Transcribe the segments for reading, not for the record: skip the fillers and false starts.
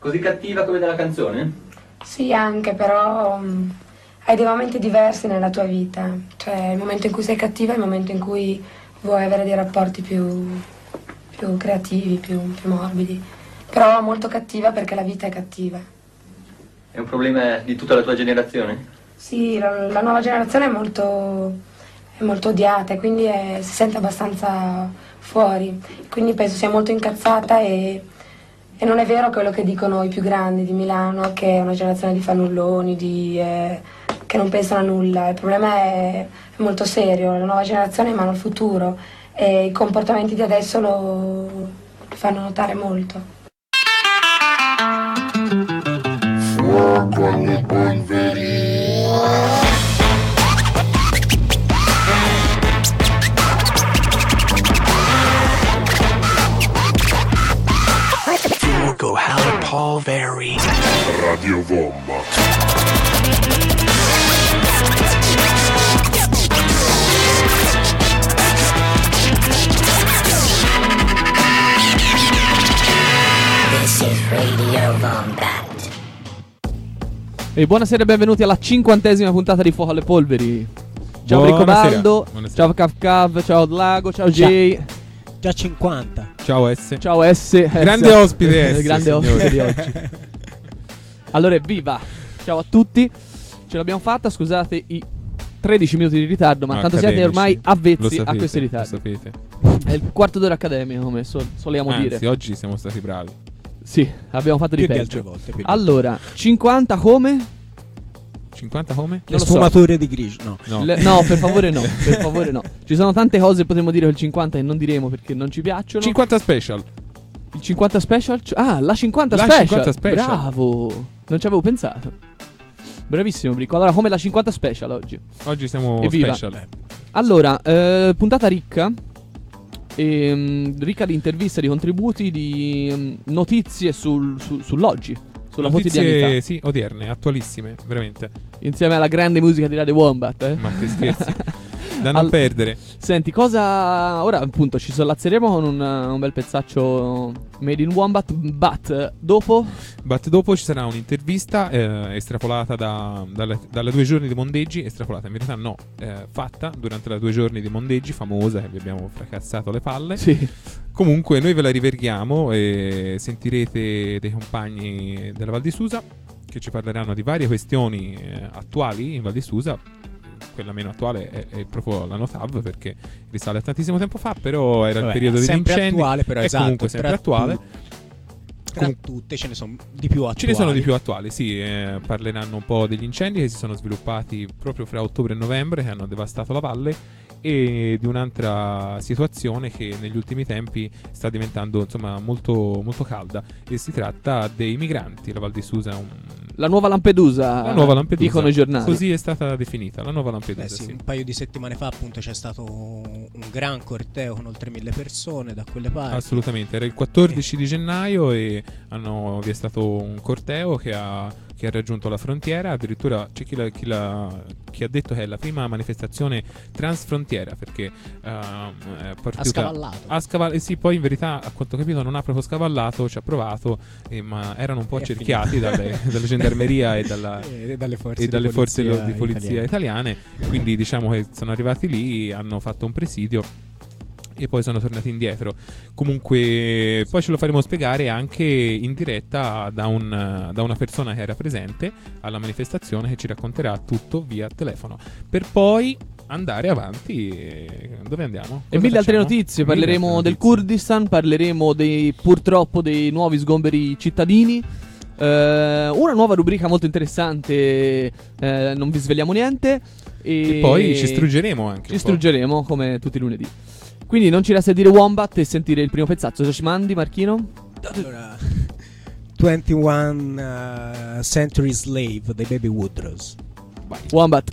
Così cattiva come dalla canzone? Sì, anche, però hai dei momenti diversi nella tua vita. Cioè, il momento in cui sei cattiva è il momento in cui vuoi avere dei rapporti più creativi, più morbidi. Però molto cattiva perché la vita è cattiva. È un problema di tutta la tua generazione? Sì, la nuova generazione è molto odiata e quindi si sente abbastanza fuori. Quindi penso sia molto incazzata e non è vero quello che dicono i più grandi di Milano, che è una generazione di fannulloni, che non pensano a nulla. Il problema è molto serio, la nuova generazione è in mano al futuro e i comportamenti di adesso lo fanno notare molto. Fuoco alle polveri. Fuoco alle polveri. Radio Wombat. This is Radio Wombat. E buonasera e benvenuti alla 50ª puntata di Fuoco alle Polveri. Ciao Buonasera. Ricobaldo, Buonasera. ciao Cav, ciao Dlago, ciao Jay, Già 50. Ciao S. ciao S. Grande ospite S, Grande signori. ospite di oggi. Allora, evviva! Ciao a tutti. Ce l'abbiamo fatta, scusate i 13 minuti di ritardo, ma No, tanto siete accademici. ormai Lo avvezzi sapete, a questi lo ritardi. sapete. È il quarto d'ora accademico, come soliamo Anzi, dire. oggi siamo stati bravi. Sì, abbiamo fatto di Più di altre peggio. volte. Allora, 50 come? 50 come? Non Le lo so. sfumature di grigio, no. No. No, per favore no, per favore no. Ci sono tante cose che potremmo dire del 50 e non diremo perché non ci piacciono. 50 special. Il 50 special? La 50 La special. 50 special. Bravo. Non ci avevo pensato. Bravissimo Brico. Allora, come la 50 special oggi? Oggi siamo Evviva. special. Allora, puntata ricca. Ricca di interviste, di contributi, di notizie sull'oggi, sulla quotidianità. Notizie, sì, odierne, attualissime, veramente. Insieme alla grande musica di Radio Wombat, eh? Ma che scherzi. Da non perdere. Senti, cosa... Ora appunto ci sollazzeremo con un bel pezzaccio made in Wombat, but dopo... Dopo ci sarà un'intervista estrapolata dalle 2 giorni di Mondeggi. Estrapolata, in verità no, fatta durante le 2 giorni di Mondeggi, famosa, che vi abbiamo fracassato le palle. Sì. Comunque noi ve la riverghiamo e sentirete dei compagni della Val di Susa che ci parleranno di varie questioni attuali in Val di Susa. Quella meno attuale è proprio la NOTAV, perché risale a tantissimo tempo fa, però era il periodo degli sempre incendi. attuale, però è esatto, comunque sempre attuale. Tra tutte ce ne sono di più attuali. Ce ne sono di più attuali, sì. Parleranno un po' degli incendi che si sono sviluppati proprio fra ottobre e novembre, che hanno devastato la valle, e di un'altra situazione che negli ultimi tempi sta diventando insomma molto, molto calda, e si tratta dei migranti. La Val di Susa è La nuova Lampedusa. la nuova Lampedusa, Dicono i giornali. così è stata definita, la nuova Lampedusa. Sì, sì. un paio di settimane fa appunto c'è stato un gran corteo con oltre 1000 persone da quelle parti. Assolutamente, era il 14 di gennaio e vi è stato un corteo che ha raggiunto la frontiera. Addirittura c'è chi ha detto che è la prima manifestazione transfrontiera, perché Ha scavallato. sì, poi in verità a quanto ho capito non ha proprio scavallato, ci ha provato, ma erano un po' E cerchiati dalle gendarmeria e dalle forze, di polizia italiane. Quindi diciamo che sono arrivati lì, hanno fatto un presidio e poi sono tornati indietro. Comunque poi ce lo faremo spiegare anche in diretta da una persona che era presente alla manifestazione, che ci racconterà tutto via telefono, per poi andare avanti. Dove andiamo? E mille altre notizie. Parleremo del Kurdistan, parleremo purtroppo dei nuovi sgomberi cittadini. Una nuova rubrica molto interessante, non vi svegliamo niente. E poi ci struggeremo anche. Ci struggeremo come tutti i lunedì. Quindi non ci resta dire Wombat e sentire il primo pezzaccio. Cosa ci mandi, Marchino? Allora, 21 Century Slave dei Baby Woodrows. Vai. Wombat.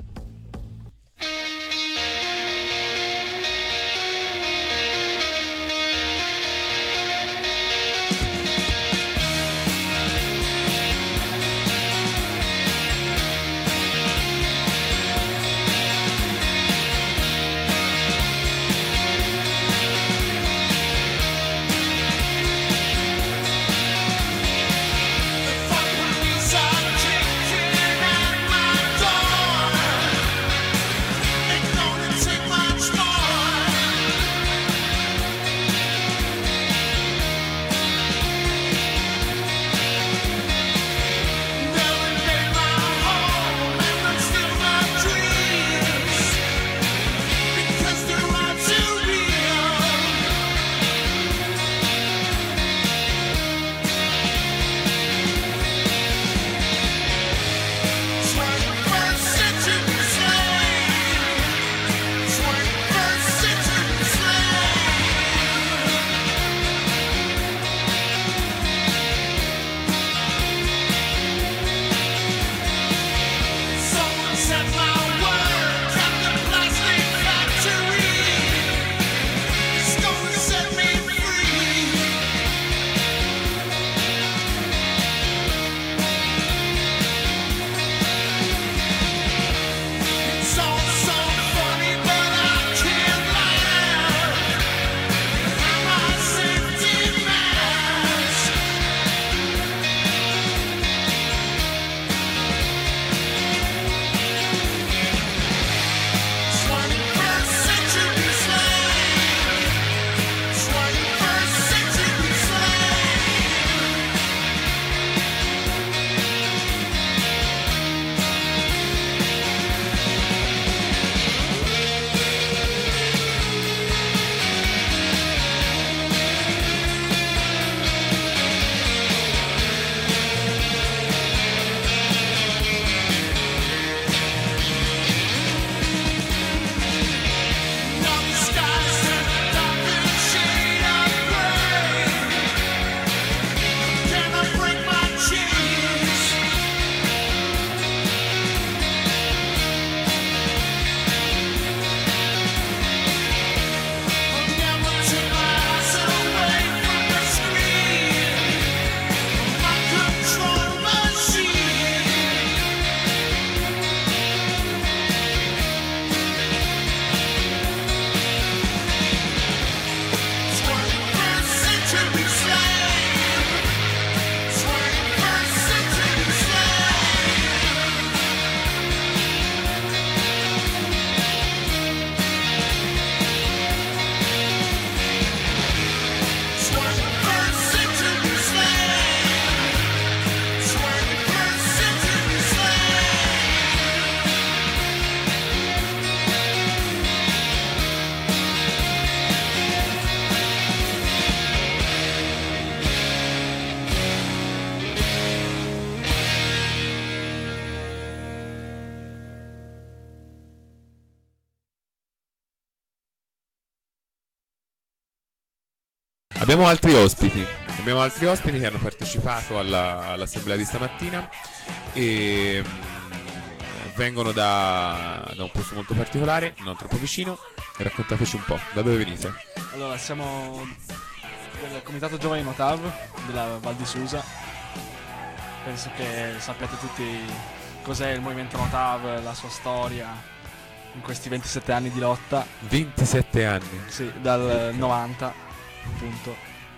Abbiamo altri ospiti che hanno partecipato all'assemblea di stamattina e vengono da un posto molto particolare, non troppo vicino. Raccontateci un po', da dove venite? Allora, siamo del Comitato Giovani Notav della Val di Susa. Penso che sappiate tutti cos'è il movimento Notav, la sua storia in questi 27 anni di lotta. 27 anni? Sì, dal 90 appunto.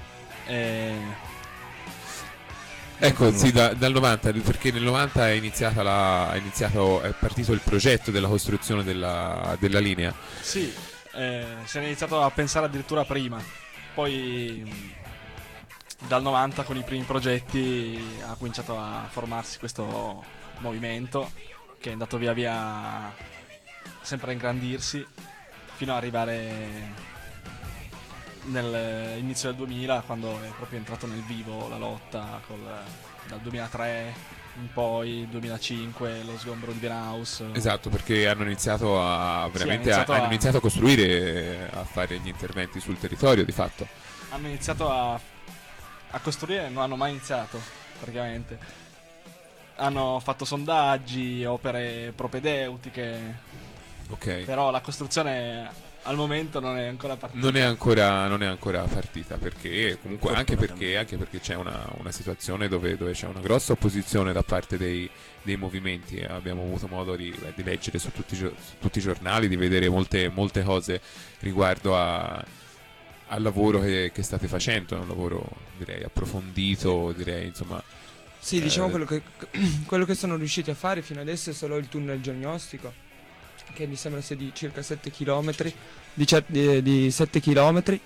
Ecco, sì, dal 90, perché nel 90 è partito il progetto della costruzione della linea. Sì, si è iniziato a pensare addirittura prima, poi dal 90 con i primi progetti ha cominciato a formarsi questo movimento che è andato via via sempre a ingrandirsi fino ad arrivare nell'inizio del 2000, quando è proprio entrato nel vivo la lotta dal 2003 in poi, 2005 lo sgombero di Benhaus. Esatto, perché hanno iniziato a costruire, a fare gli interventi sul territorio di fatto. Hanno iniziato a costruire, non hanno mai iniziato praticamente. Hanno fatto sondaggi, opere propedeutiche. Ok. Però la costruzione al momento non è ancora partita. Non è ancora partita, perché comunque anche perché c'è una situazione dove c'è una grossa opposizione da parte dei movimenti. Abbiamo avuto modo di leggere su tutti i giornali, di vedere molte cose riguardo al lavoro che state facendo. È un lavoro, direi, approfondito, direi, insomma. Sì, diciamo quello che sono riusciti a fare fino adesso è solo il tunnel geognostico, che mi sembra sia di circa 7 km, di 7 km,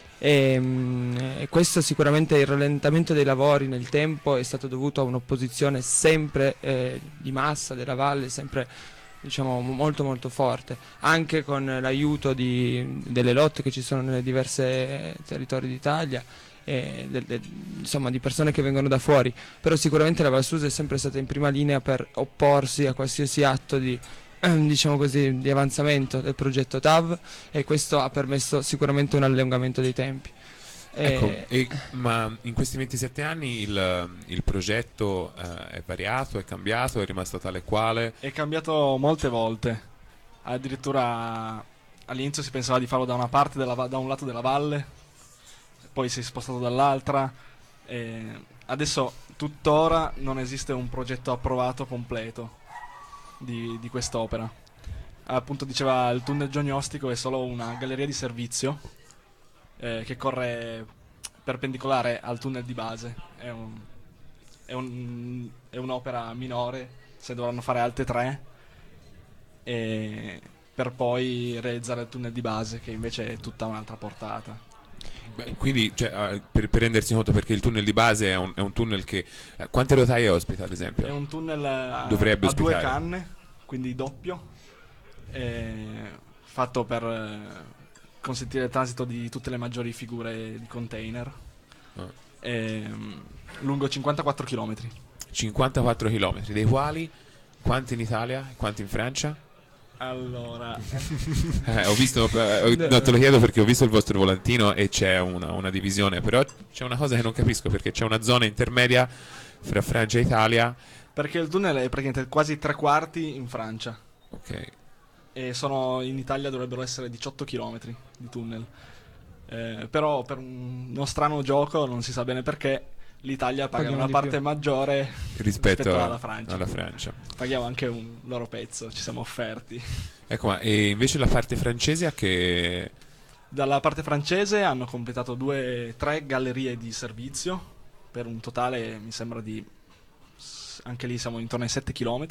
e questo sicuramente il rallentamento dei lavori nel tempo è stato dovuto a un'opposizione sempre di massa della valle, sempre, diciamo, molto molto forte, anche con l'aiuto delle lotte che ci sono nei diversi territori d'Italia, insomma, di persone che vengono da fuori. Però sicuramente la Val Susa è sempre stata in prima linea per opporsi a qualsiasi atto di, diciamo così, di avanzamento del progetto TAV, e questo ha permesso sicuramente un allungamento dei tempi. Ecco, ma in questi 27 anni il progetto è variato, è cambiato, è rimasto tale e quale? È cambiato molte volte. Addirittura all'inizio si pensava di farlo da una parte da un lato della valle, poi si è spostato dall'altra. Adesso tuttora non esiste un progetto approvato completo di quest'opera. Appunto, diceva, il tunnel geognostico è solo una galleria di servizio che corre perpendicolare al tunnel di base. È un'opera minore, se dovranno fare altre 3 per poi realizzare il tunnel di base, che invece è tutta un'altra portata. Beh, quindi, cioè, per rendersi conto, perché il tunnel di base è un tunnel che quante rotaie ospita, ad esempio? È un tunnel dovrebbe a 2 ospitare canne, quindi doppio, fatto per consentire il transito di tutte le maggiori figure di container. Lungo 54 km. 54 km, dei quali quanti in Italia e quanti in Francia? Allora, ho visto, no, te lo chiedo perché ho visto il vostro volantino e c'è una divisione, però c'è una cosa che non capisco, perché c'è una zona intermedia fra Francia e Italia. Perché il tunnel è praticamente quasi 3/4 in Francia. Ok. E in Italia dovrebbero essere 18 km di tunnel. Però per uno strano gioco, non si sa bene perché, l'Italia paga una parte maggiore rispetto alla Francia. Paghiamo anche un loro pezzo, ci siamo offerti. Ecco, ma e invece la parte francese a che... Dalla parte francese hanno completato 3 gallerie di servizio, per un totale, mi sembra, di... anche lì siamo intorno ai 7 km.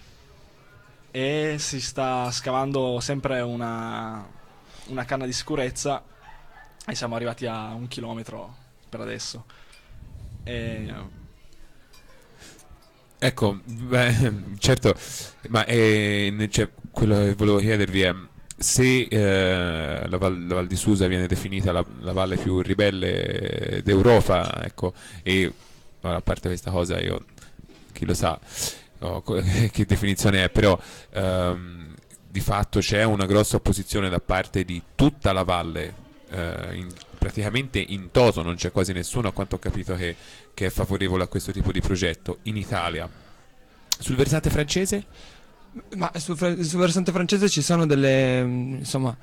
E si sta scavando sempre una canna di sicurezza, e siamo arrivati a 1 chilometro per adesso. Ecco, beh, certo, ma quello che volevo chiedervi è se la Val di Susa viene definita la valle più ribelle d'Europa, ecco, e a parte questa cosa, io, chi lo sa che definizione è, però di fatto c'è una grossa opposizione da parte di tutta la valle, praticamente in toto, non c'è quasi nessuno a quanto ho capito che è favorevole a questo tipo di progetto in Italia. Sul versante francese? Ma sul versante francese ci sono dei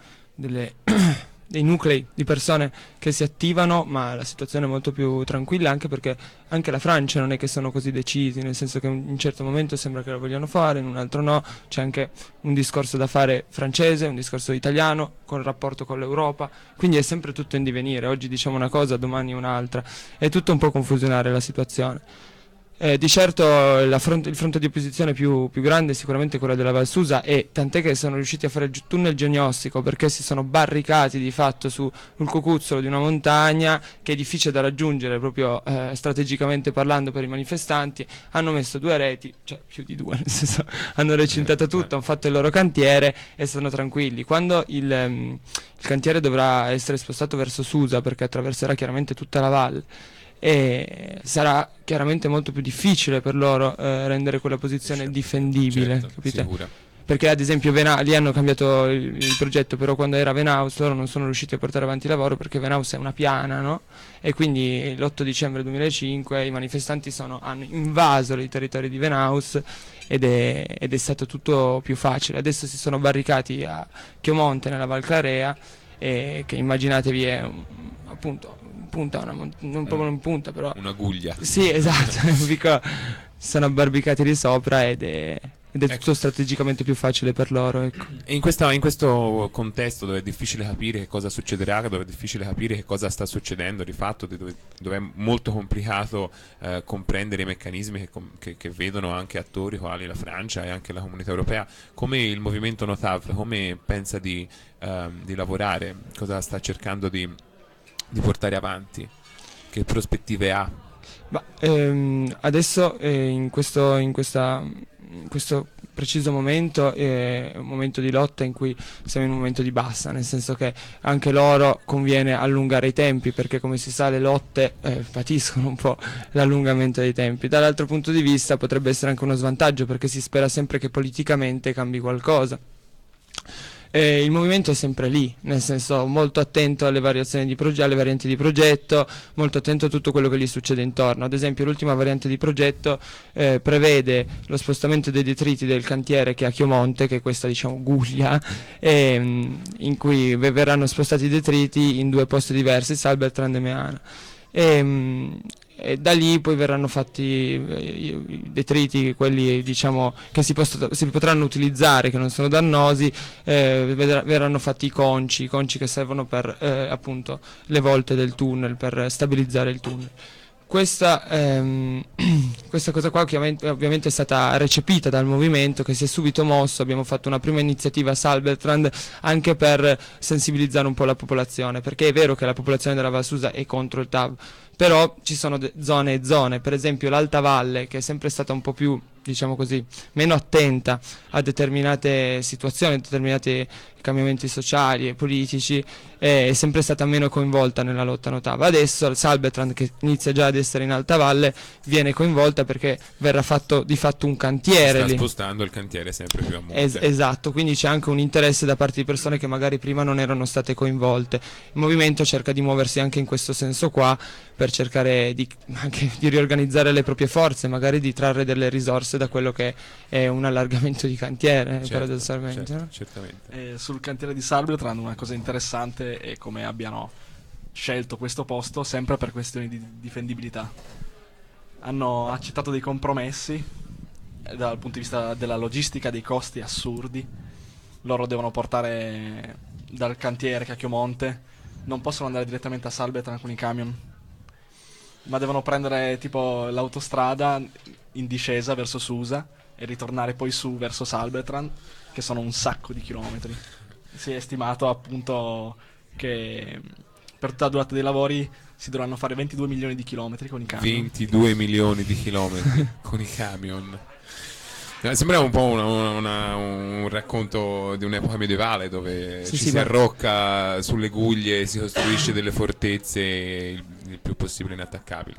nuclei di persone che si attivano, ma la situazione è molto più tranquilla, anche perché anche la Francia non è che sono così decisi, nel senso che in un certo momento sembra che lo vogliano fare, in un altro no. C'è anche un discorso da fare francese, un discorso italiano con il rapporto con l'Europa, quindi è sempre tutto in divenire, oggi diciamo una cosa, domani un'altra, è tutto un po' confusionare la situazione. Di certo il fronte di opposizione più grande è sicuramente quello della Val Susa, e tant'è che sono riusciti a fare il tunnel geognostico perché si sono barricati di fatto sul cucuzzolo di una montagna che è difficile da raggiungere proprio strategicamente parlando per i manifestanti. Hanno messo 2 reti, cioè più di 2, nel senso hanno recintato tutto, hanno fatto il loro cantiere e sono tranquilli. Quando il cantiere dovrà essere spostato verso Susa, perché attraverserà chiaramente tutta la valle, e sarà chiaramente molto più difficile per loro rendere quella posizione difendibile, capite? Sicura. Perché ad esempio lì hanno cambiato il progetto, però quando era Venaus loro non sono riusciti a portare avanti il lavoro perché Venaus è una piana, no? E quindi l'8 dicembre 2005 i manifestanti hanno invaso i territori di Venaus ed è stato tutto più facile. Adesso si sono barricati a Chiomonte nella Val Clarea, che immaginatevi è appunto punta, non proprio in punta, però un'aguglia. Sì, esatto, sono abbarbicati lì sopra ed è tutto strategicamente più facile per loro, ecco. E in questo contesto dove è difficile capire che cosa succederà, dove è difficile capire che cosa sta succedendo di fatto, dove è molto complicato comprendere i meccanismi che vedono anche attori quali la Francia e anche la Comunità Europea, come il movimento Notav, come pensa di lavorare, cosa sta cercando di portare avanti, che prospettive ha? Adesso in questo preciso momento è un momento di lotta in cui siamo in un momento di bassa, nel senso che anche loro conviene allungare i tempi, perché come si sa le lotte patiscono un po' l'allungamento dei tempi. Dall'altro punto di vista potrebbe essere anche uno svantaggio, perché si spera sempre che politicamente cambi qualcosa. Il movimento è sempre lì, nel senso molto attento alle variazioni alle varianti di progetto, molto attento a tutto quello che gli succede intorno. Ad esempio l'ultima variante di progetto prevede lo spostamento dei detriti del cantiere che è a Chiomonte, che è questa diciamo guglia, in cui verranno spostati i detriti in 2 posti diversi, Salbertrand e Meana. E da lì poi verranno fatti i detriti, quelli diciamo che si potranno utilizzare, che non sono dannosi, verranno fatti i conci che servono per appunto le volte del tunnel, per stabilizzare il tunnel. Questa cosa qua ovviamente è stata recepita dal movimento, che si è subito mosso. Abbiamo fatto una prima iniziativa a Salbertrand anche per sensibilizzare un po' la popolazione, perché è vero che la popolazione della Val Susa è contro il TAV, però ci sono zone e zone. Per esempio l'Alta Valle, che è sempre stata un po' più, diciamo così, meno attenta a determinate situazioni, a determinati cambiamenti sociali e politici, è sempre stata meno coinvolta nella lotta Notava. Adesso Salbertrand, che inizia già ad essere in Alta Valle, viene coinvolta perché verrà fatto di fatto un cantiere sta lì, spostando il cantiere sempre più a monte. Esatto, quindi c'è anche un interesse da parte di persone che magari prima non erano state coinvolte. Il movimento cerca di muoversi anche in questo senso qua, per cercare anche di riorganizzare le proprie forze, magari di trarre delle risorse da quello che è un allargamento di cantiere, paradossalmente. Certo, certamente. Sul cantiere di Salbertrand una cosa interessante è come abbiano scelto questo posto sempre per questioni di difendibilità. Hanno accettato dei compromessi dal punto di vista della logistica, dei costi assurdi. Loro devono portare dal cantiere che a Chiomonte, non possono andare direttamente a Salbertrand con i camion, ma devono prendere tipo l'autostrada in discesa verso Susa e ritornare poi su verso Salbertrand, che sono un sacco di chilometri. Si è stimato appunto che per tutta la durata dei lavori si dovranno fare 22 milioni di chilometri con i camion. 22 milioni di chilometri con i camion. Sembrava un po' un racconto di un'epoca medievale, dove si arrocca sulle guglie e si costruisce delle fortezze il più possibile inattaccabili.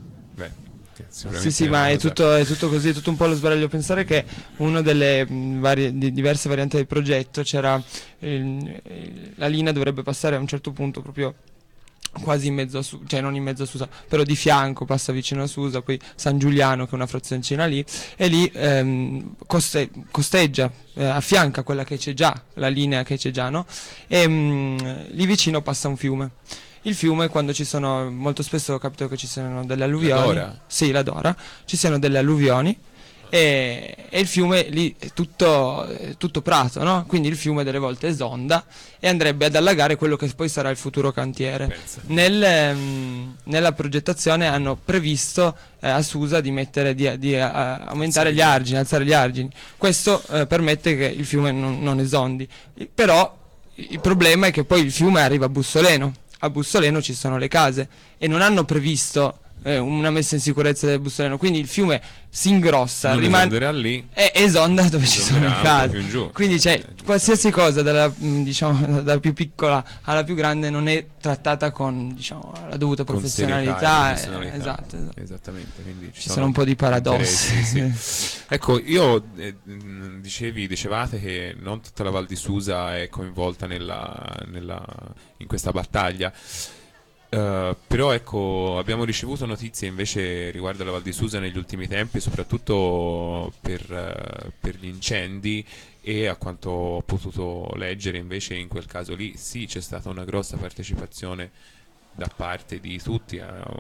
Sì, ma è tutto così, è tutto un po' lo sbaraglio. Pensare che una delle diverse varianti del progetto c'era la linea dovrebbe passare a un certo punto proprio quasi in mezzo a Susa, cioè non in mezzo a Susa, però di fianco, passa vicino a Susa, poi San Giuliano che è una frazioncina lì, e lì costeggia, affianca quella che c'è già, la linea che c'è già, no? E lì vicino passa un fiume. Il fiume, quando ci sono, molto spesso capito che ci siano delle alluvioni. La Dora? Sì, la Dora, ci siano delle alluvioni. E il fiume lì è tutto prato, no? Quindi il fiume delle volte esonda e andrebbe ad allagare quello che poi sarà il futuro cantiere. Nella progettazione hanno previsto a Susa di aumentare gli argini, alzare gli argini. Questo permette che il fiume non esondi. Però il problema è che poi il fiume arriva a Bussoleno. A Bussoleno ci sono le case e non hanno previsto una messa in sicurezza del Bussoleno, quindi il fiume si ingrossa, rimane lì e esonda dove ci sono le case. Più in giù. Quindi qualsiasi cosa dalla più piccola alla più grande non è trattata con la dovuta professionalità. Esatto. Esattamente, quindi ci sono un po' di paradossi. Sì. Ecco, dicevate che non tutta la Val di Susa è coinvolta in questa battaglia. Però ecco, abbiamo ricevuto notizie invece riguardo alla Val di Susa negli ultimi tempi, soprattutto per gli incendi, e a quanto ho potuto leggere invece in quel caso lì sì, c'è stata una grossa partecipazione da parte di tutti,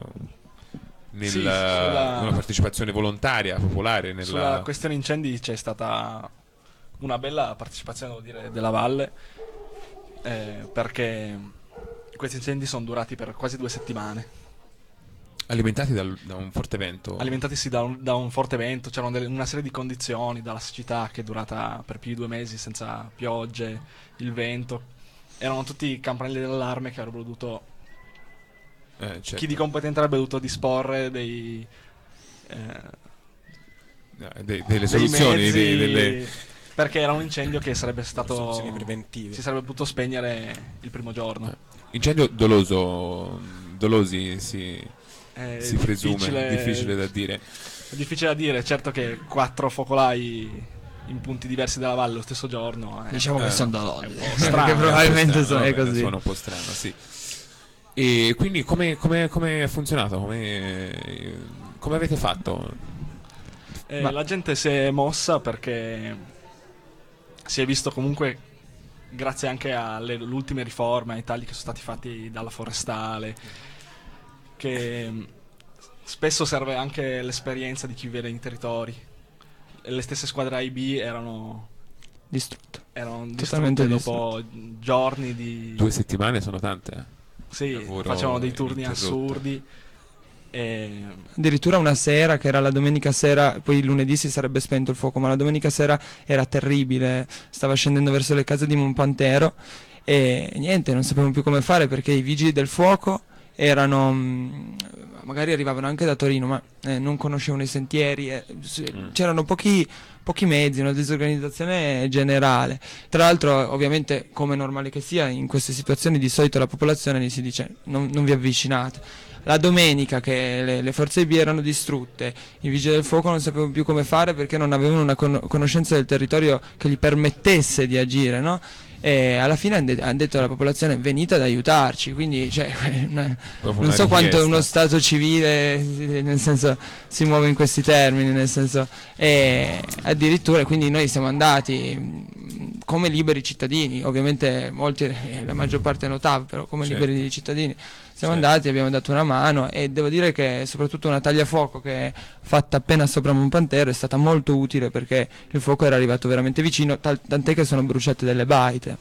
una partecipazione volontaria, popolare sulla questione incendi. C'è stata una bella partecipazione, devo dire, della Valle, perché questi incendi sono durati per quasi 2 settimane. Alimentati da un forte vento? Alimentati sì da un forte vento. C'erano una serie di condizioni, dalla siccità che è durata per più di 2 mesi senza piogge, il vento. Erano tutti campanelli d'allarme che avrebbero dovuto certo. Chi di competente avrebbe dovuto disporre delle soluzioni, mezzi, perché era un incendio che sarebbe stato soluzioni preventive. Si sarebbe potuto spegnere il primo giorno. Incendio dolosi si presume, difficile da dire. È difficile da dire, certo che 4 focolai in punti diversi della valle lo stesso giorno. Diciamo che sono dolosi, perché probabilmente è così. Suona un po' strano, sì. E quindi come è funzionato? Come avete fatto? La gente si è mossa perché si è visto comunque, grazie anche alle ultime riforme, ai tagli che sono stati fatti dalla forestale, che spesso serve anche l'esperienza di chi vive nei territori. Le stesse squadre A e B erano distrutte dopo giorni di... 2 settimane sono tante. Sì, facevano dei turni assurdi. Addirittura una sera, che era la domenica sera, poi il lunedì si sarebbe spento il fuoco, ma la domenica sera era terribile, stava scendendo verso le case di Monpantero e niente, non sapevamo più come fare perché i vigili del fuoco magari arrivavano anche da Torino, ma non conoscevano i sentieri, c'erano pochi mezzi, una disorganizzazione generale. Tra l'altro, ovviamente, come è normale che sia, in queste situazioni di solito la popolazione gli si dice non vi avvicinate. La domenica che le forze B erano distrutte, i vigili del fuoco non sapevano più come fare perché non avevano una conoscenza del territorio che gli permettesse di agire, no? E alla fine hanno detto alla popolazione venite ad aiutarci, quindi non so quanto uno stato civile, nel senso, si muove in questi termini, nel senso, e addirittura quindi noi siamo andati come liberi cittadini, ovviamente molti, la maggior parte notav, però come liberi cittadini siamo andati, abbiamo dato una mano e devo dire che soprattutto una tagliafuoco che è fatta appena sopra Monpantero è stata molto utile perché il fuoco era arrivato veramente vicino, tant'è che sono bruciate delle baite.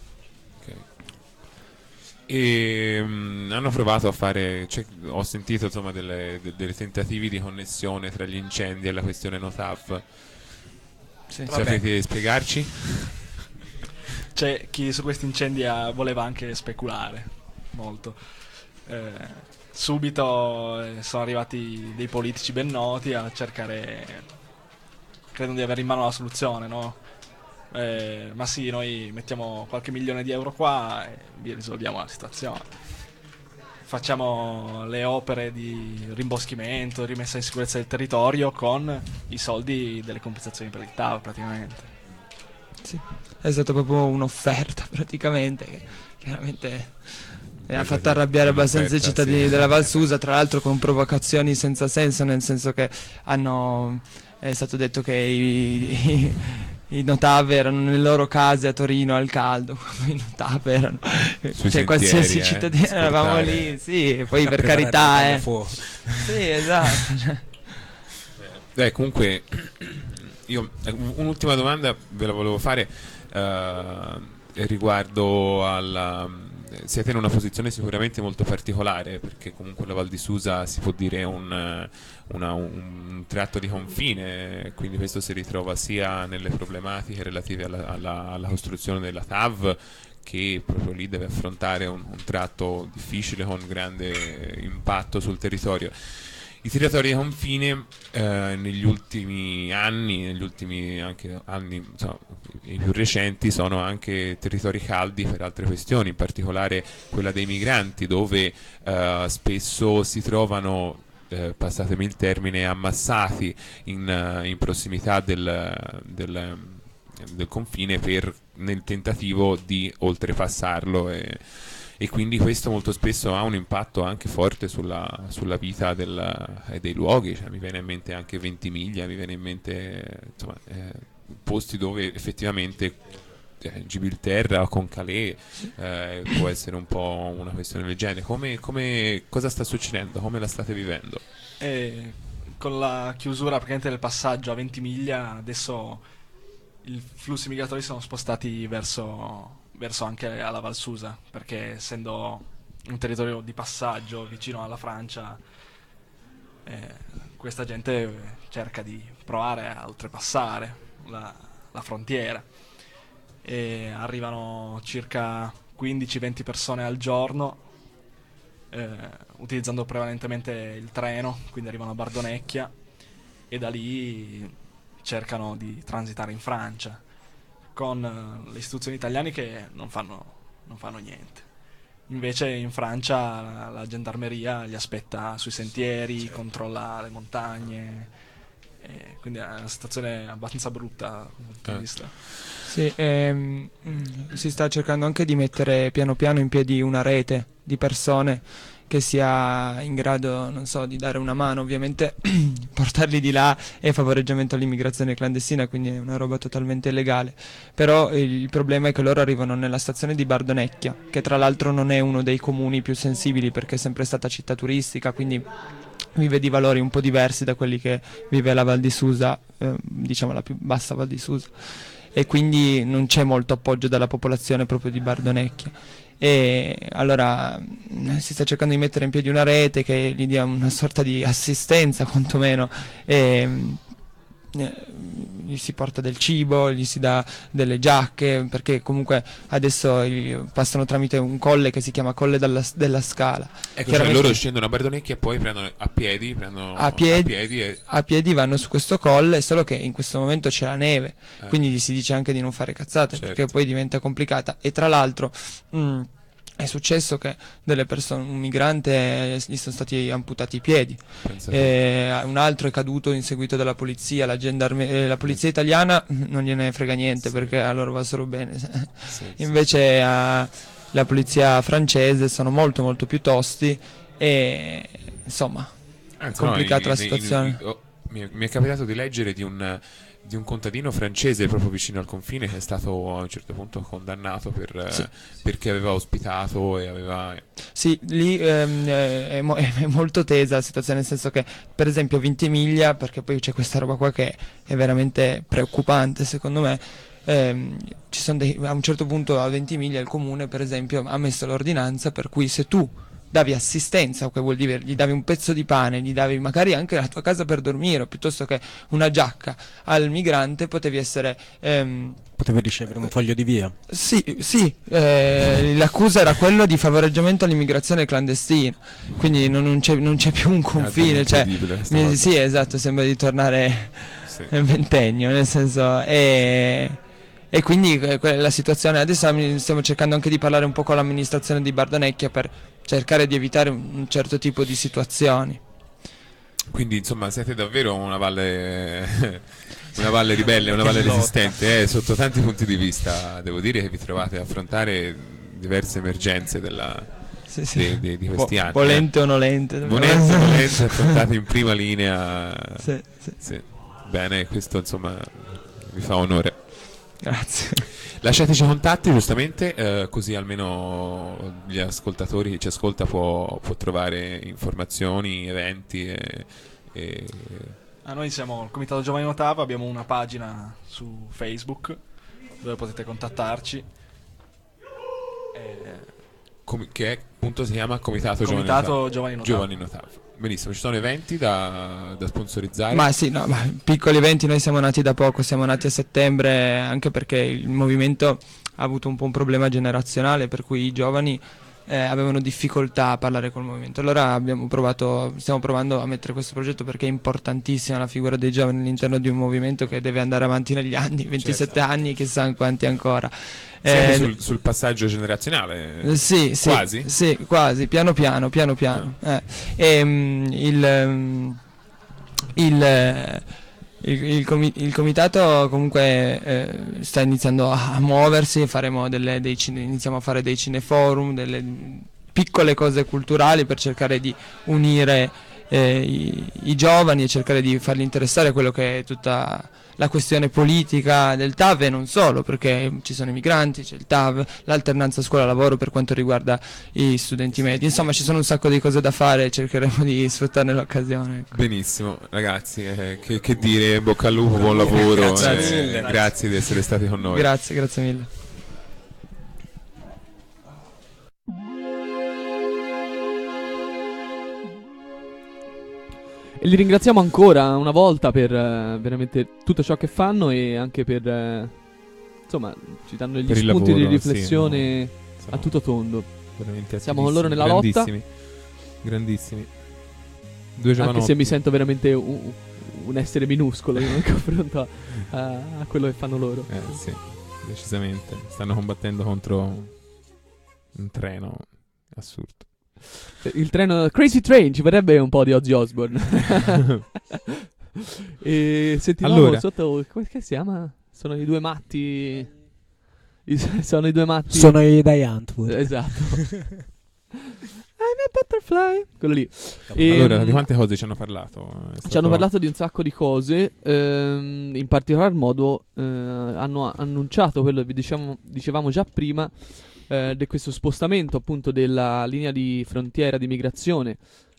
E hanno provato a fare, ho sentito insomma delle tentativi di connessione tra gli incendi e la questione Notav. Sapete spiegarci? C'è chi su questi incendi voleva anche speculare molto. Subito sono arrivati dei politici ben noti a cercare, credono di avere in mano la soluzione, no? Ma sì, noi mettiamo qualche milione di euro qua e vi risolviamo la situazione. Facciamo le opere di rimboschimento, rimessa in sicurezza del territorio con i soldi delle compensazioni per il TAV praticamente. Sì, è stata proprio un'offerta praticamente che chiaramente ha fatto arrabbiare abbastanza i cittadini della Val Susa, tra l'altro con provocazioni senza senso, nel senso che è stato detto che i Notav erano nelle loro case a Torino al caldo, quando i Notav erano cioè qualsiasi cittadino, eravamo lì, sì, e poi per carità sì, esatto. Comunque io un'ultima domanda ve la volevo fare riguardo siete in una posizione sicuramente molto particolare, perché comunque la Val di Susa si può dire un tratto di confine, quindi questo si ritrova sia nelle problematiche relative alla costruzione della TAV, che proprio lì deve affrontare un tratto difficile con grande impatto sul territorio. I territori di confine negli ultimi anni insomma, i più recenti, sono anche territori caldi per altre questioni, in particolare quella dei migranti, dove spesso si trovano, passatemi il termine, ammassati in prossimità del confine nel tentativo di oltrepassarlo, e quindi questo molto spesso ha un impatto anche forte sulla vita dei luoghi. Cioè, mi viene in mente anche Ventimiglia, mi viene in mente insomma, posti dove effettivamente Gibilterra con Calais può essere un po' una questione del genere. Cosa sta succedendo? Come la state vivendo? Con la chiusura praticamente del passaggio a Ventimiglia, adesso i flussi migratori sono spostati verso anche alla Val Susa, perché essendo un territorio di passaggio vicino alla Francia, questa gente cerca di provare a oltrepassare la frontiera, e arrivano circa 15-20 persone al giorno, utilizzando prevalentemente il treno, quindi arrivano a Bardonecchia e da lì cercano di transitare in Francia, con le istituzioni italiane che non fanno niente. Invece in Francia la gendarmeria li aspetta sui sentieri, controlla le montagne, quindi è una situazione abbastanza brutta dal punto di vista. Sì, si sta cercando anche di mettere piano piano in piedi una rete di persone che sia in grado, non so, di dare una mano. Ovviamente portarli di là è favoreggiamento all'immigrazione clandestina, quindi è una roba totalmente illegale. Però il problema è che loro arrivano nella stazione di Bardonecchia, che tra l'altro non è uno dei comuni più sensibili, perché è sempre stata città turistica, quindi vive di valori un po' diversi da quelli che vive la Val di Susa, diciamo la più bassa Val di Susa, e quindi non c'è molto appoggio dalla popolazione proprio di Bardonecchia. E allora si sta cercando di mettere in piedi una rete che gli dia una sorta di assistenza quantomeno, gli si porta del cibo, gli si dà delle giacche, perché comunque adesso passano tramite un colle che si chiama Colle della Scala. Ecco, cioè loro scendono a Bardonecchia e poi prendono a piedi vanno su questo colle, solo che in questo momento c'è la neve, quindi gli si dice anche di non fare cazzate, certo, perché poi diventa complicata. E tra l'altro è successo che delle persone, un migrante, gli sono stati amputati i piedi, un altro è caduto inseguito dalla polizia, la polizia italiana non gliene frega niente, sì, perché a loro va solo bene, invece la polizia francese sono molto molto più tosti, e insomma è complicata la situazione. Mi è capitato di leggere di un contadino francese proprio vicino al confine che è stato a un certo punto condannato perché aveva ospitato e aveva... Sì, lì è molto tesa la situazione, nel senso che per esempio Ventimiglia, perché poi c'è questa roba qua che è veramente preoccupante secondo me, ci sono a un certo punto a Ventimiglia il comune per esempio ha messo l'ordinanza per cui se tu davi assistenza, che vuol dire gli davi un pezzo di pane, gli davi magari anche la tua casa per dormire, piuttosto che una giacca al migrante, potevi essere potevi ricevere un foglio di via. Sì, l'accusa era quello di favoreggiamento all'immigrazione clandestina, quindi non c'è più un confine, cioè, sì, esatto, sembra di tornare nel ventennio, nel senso e quindi la situazione adesso stiamo cercando anche di parlare un po' con l'amministrazione di Bardonecchia per cercare di evitare un certo tipo di situazioni. Quindi insomma siete davvero una valle ribelle, una valle resistente, sotto tanti punti di vista. Devo dire che vi trovate a affrontare diverse emergenze sì. di questi anni. Volente o nolente. Volente, affrontati in prima linea. Sì. Bene, questo insomma vi fa onore. Grazie. Lasciateci contatti giustamente, così almeno gli ascoltatori, chi ci ascolta può trovare informazioni, eventi e... Noi siamo il Comitato Giovani Notav, abbiamo una pagina su Facebook dove potete contattarci. Che appunto si chiama Comitato Giovani Notav. Benissimo, ci sono eventi da sponsorizzare? Ma sì, no, piccoli eventi, noi siamo nati da poco, siamo nati a settembre, anche perché il movimento ha avuto un po' un problema generazionale, per cui i giovani avevano difficoltà a parlare col movimento. Allora stiamo provando a mettere questo progetto, perché è importantissima la figura dei giovani all'interno di un movimento che deve andare avanti negli anni, 27 anni, chissà quanti ancora. Siamo sul passaggio generazionale? Sì, quasi? Sì, quasi, piano piano. Il comitato comunque sta iniziando a muoversi, iniziamo a fare dei cineforum, delle piccole cose culturali per cercare di unire i giovani e cercare di farli interessare a quello che è tutta la questione politica del TAV, e non solo, perché ci sono i migranti, c'è il TAV, l'alternanza scuola-lavoro per quanto riguarda i studenti medi. Insomma, ci sono un sacco di cose da fare e cercheremo di sfruttarne l'occasione. Ecco. Benissimo, ragazzi, che dire, bocca al lupo, buon lavoro. Grazie di essere stati con noi. Grazie mille. E li ringraziamo ancora una volta per veramente tutto ciò che fanno, e anche per insomma, ci danno degli spunti lavoro, di riflessione a tutto tondo. Siamo con loro nella lotta. Grandissimi. Anche se mi sento veramente un essere minuscolo in confronto a quello che fanno loro. Sì, decisamente. Stanno combattendo contro un treno assurdo. Il treno Crazy Train, ci vorrebbe un po' di Ozzy Osbourne. E sentivamo allora, sotto, come si chiama? Sono i due matti. Sono i due matti. Sono i Die Antwoord. Esatto. I'm a butterfly. Quello lì. Allora, di quante cose ci hanno parlato? Ci hanno parlato di un sacco di cose. In particolar modo hanno annunciato quello che dicevamo già prima, di questo spostamento appunto della linea di frontiera di migrazione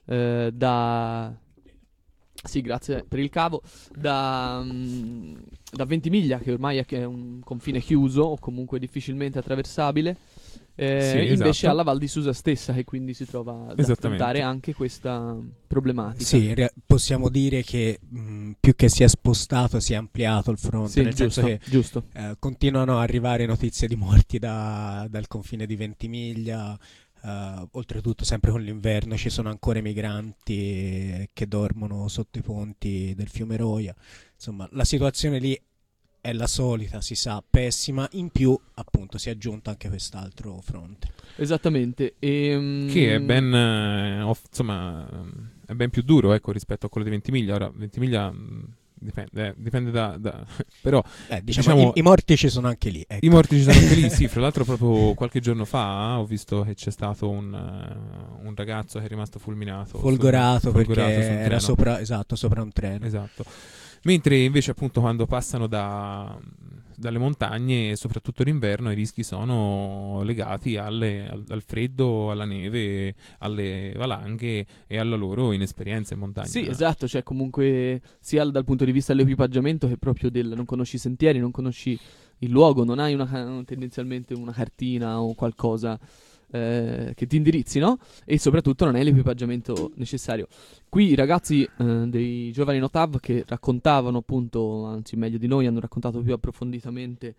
sì, grazie per il cavo, da Ventimiglia, che ormai è un confine chiuso o comunque difficilmente attraversabile, sì, invece esatto. alla Val di Susa stessa, che quindi si trova ad affrontare anche questa problematica. Sì, possiamo dire che più che sia spostato, si è ampliato il fronte, sì, nel senso che continuano a arrivare notizie di morti dal confine di Ventimiglia. Oltretutto, sempre con l'inverno, ci sono ancora i migranti che dormono sotto i ponti del fiume Roia. Insomma, la situazione lì è la solita, si sa, pessima. In più, appunto, si è aggiunto anche quest'altro fronte. Esattamente. Che è ben insomma, è ben più duro, ecco, rispetto a quello di Ventimiglia. Ora, Ventimiglia dipende da però diciamo i morti ci sono anche lì, ecco. I morti ci sono anche lì, sì. Fra l'altro proprio qualche giorno fa ho visto che c'è stato un ragazzo che è rimasto folgorato perché era sopra un treno. Esatto. Mentre invece appunto quando passano dalle montagne, soprattutto d'inverno, i rischi sono legati al freddo, alla neve, alle valanghe e alla loro inesperienza in montagna. Sì, esatto, cioè comunque sia dal punto di vista dell'equipaggiamento che proprio non conosci i sentieri, non conosci il luogo, non hai tendenzialmente una cartina o qualcosa che ti indirizzi, no? E soprattutto non hai l'equipaggiamento necessario. Qui i ragazzi dei giovani Notav, che raccontavano appunto, anzi meglio di noi, hanno raccontato più approfonditamente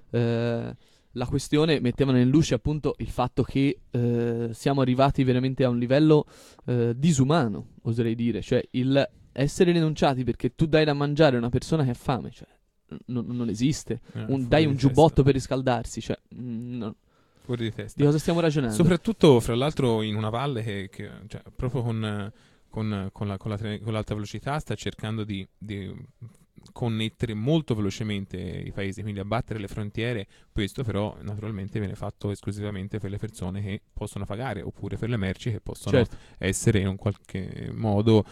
la questione, mettevano in luce appunto il fatto che siamo arrivati veramente a un livello disumano, oserei dire, cioè il essere denunciati perché tu dai da mangiare a una persona che ha fame, cioè non esiste. Dai un giubbotto per riscaldarsi, cioè fuori di testa. Di cosa stiamo ragionando? Soprattutto, fra l'altro, in una valle che cioè, proprio con l'alta velocità sta cercando di connettere molto velocemente i paesi, quindi abbattere le frontiere. Questo però naturalmente viene fatto esclusivamente per le persone che possono pagare, oppure per le merci che possono essere in un qualche modo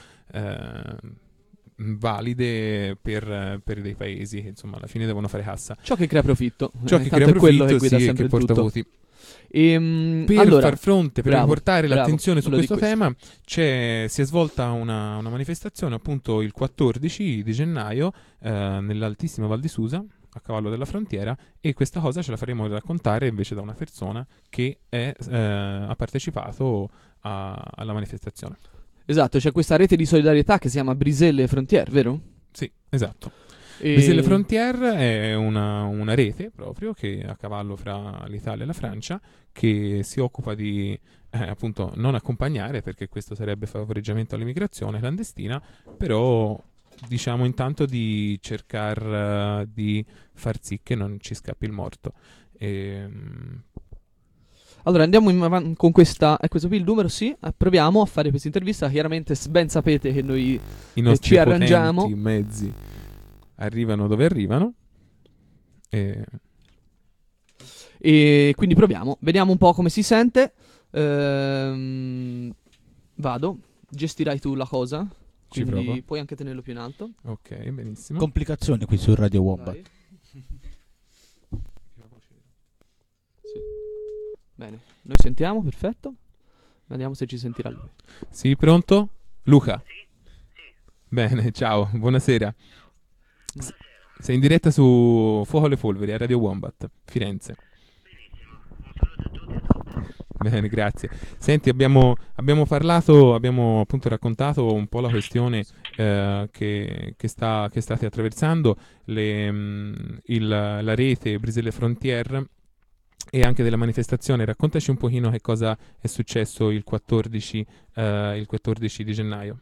valide per dei paesi che insomma alla fine devono fare cassa. Ciò che crea profitto. Ciò che Tanto crea è quello profitto, che guida sì, e sempre che porta tutto. voti. Per Per far fronte, per bravo, riportare bravo, l'attenzione su quello di questo tema, si è svolta una manifestazione appunto il 14 di gennaio nell'altissima Val di Susa, a cavallo della frontiera, e questa cosa ce la faremo raccontare invece da una persona che ha partecipato alla manifestazione. Esatto, c'è questa rete di solidarietà che si chiama Briselle Frontier, vero? Sì, esatto. Briselle Frontier è una rete proprio che è a cavallo fra l'Italia e la Francia, che si occupa di appunto non accompagnare, perché questo sarebbe favoreggiamento all'immigrazione clandestina, però diciamo intanto di cercare di far sì che non ci scappi il morto. Allora andiamo avanti con questa. È questo qui il numero? Sì, proviamo a fare questa intervista. Chiaramente ben sapete che noi i nostri ci arrangiamo. I mezzi arrivano dove arrivano e quindi proviamo, vediamo un po' come si sente. Vado, gestirai tu la cosa, quindi puoi anche tenerlo più in alto. Ok, benissimo. Complicazione qui su Radio Wombat. Bene, noi sentiamo, perfetto. Vediamo se ci sentirà lui. Sì, pronto? Luca? Sì. Bene, ciao, buonasera. Sei in diretta su Fuoco alle Polveri a Radio Wombat, Firenze. Bene, grazie. Senti, abbiamo parlato, abbiamo appunto raccontato un po' la questione che state attraversando, la rete Briselle Frontier, e anche della manifestazione. Raccontaci un pochino che cosa è successo il 14 di gennaio.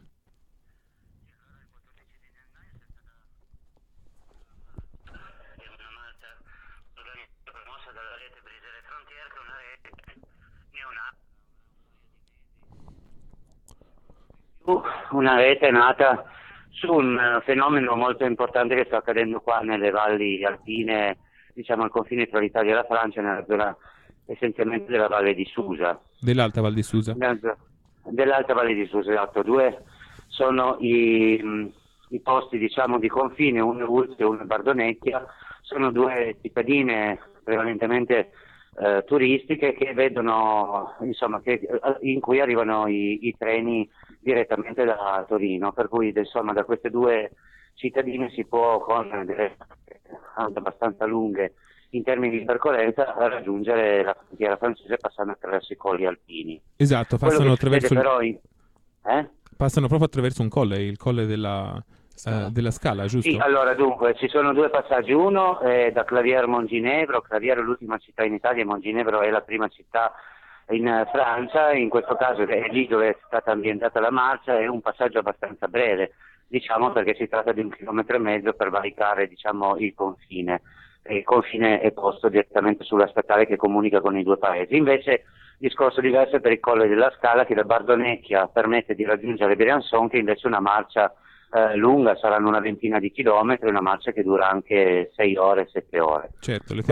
Una rete nata su un fenomeno molto importante che sta accadendo qua nelle valli alpine, diciamo al confine tra l'Italia e la Francia, nella zona essenzialmente della Valle di Susa. Dell'Alta Val di Susa. Dell'Alta Valle di Susa, esatto. Due sono i posti, diciamo, di confine, uno è Ulzio e uno è Bardonecchia. Sono due cittadine prevalentemente turistiche che vedono, insomma, in cui arrivano i treni direttamente da Torino, per cui insomma da queste due cittadine si può, con delle auto abbastanza lunghe in termini di percorrenza, raggiungere la frontiera francese passando attraverso i colli alpini. Esatto, passano attraverso passano proprio attraverso un colle, il colle della Scala, giusto? Sì, allora dunque ci sono due passaggi, uno è da Clavière Monginevro. Clavière è l'ultima città in Italia, Monginevro è la prima città in Francia, in questo caso è lì dove è stata ambientata la marcia. È un passaggio abbastanza breve, diciamo, perché si tratta di 1,5 chilometri per valicare, diciamo, il confine. Il confine è posto direttamente sulla statale che comunica con i due paesi. Invece discorso diverso è per il Colle della Scala, che da Bardonecchia permette di raggiungere Briançon, che invece è una marcia lunga, saranno una ventina di chilometri, una marcia che dura anche 6 ore, 7 ore. Certo, le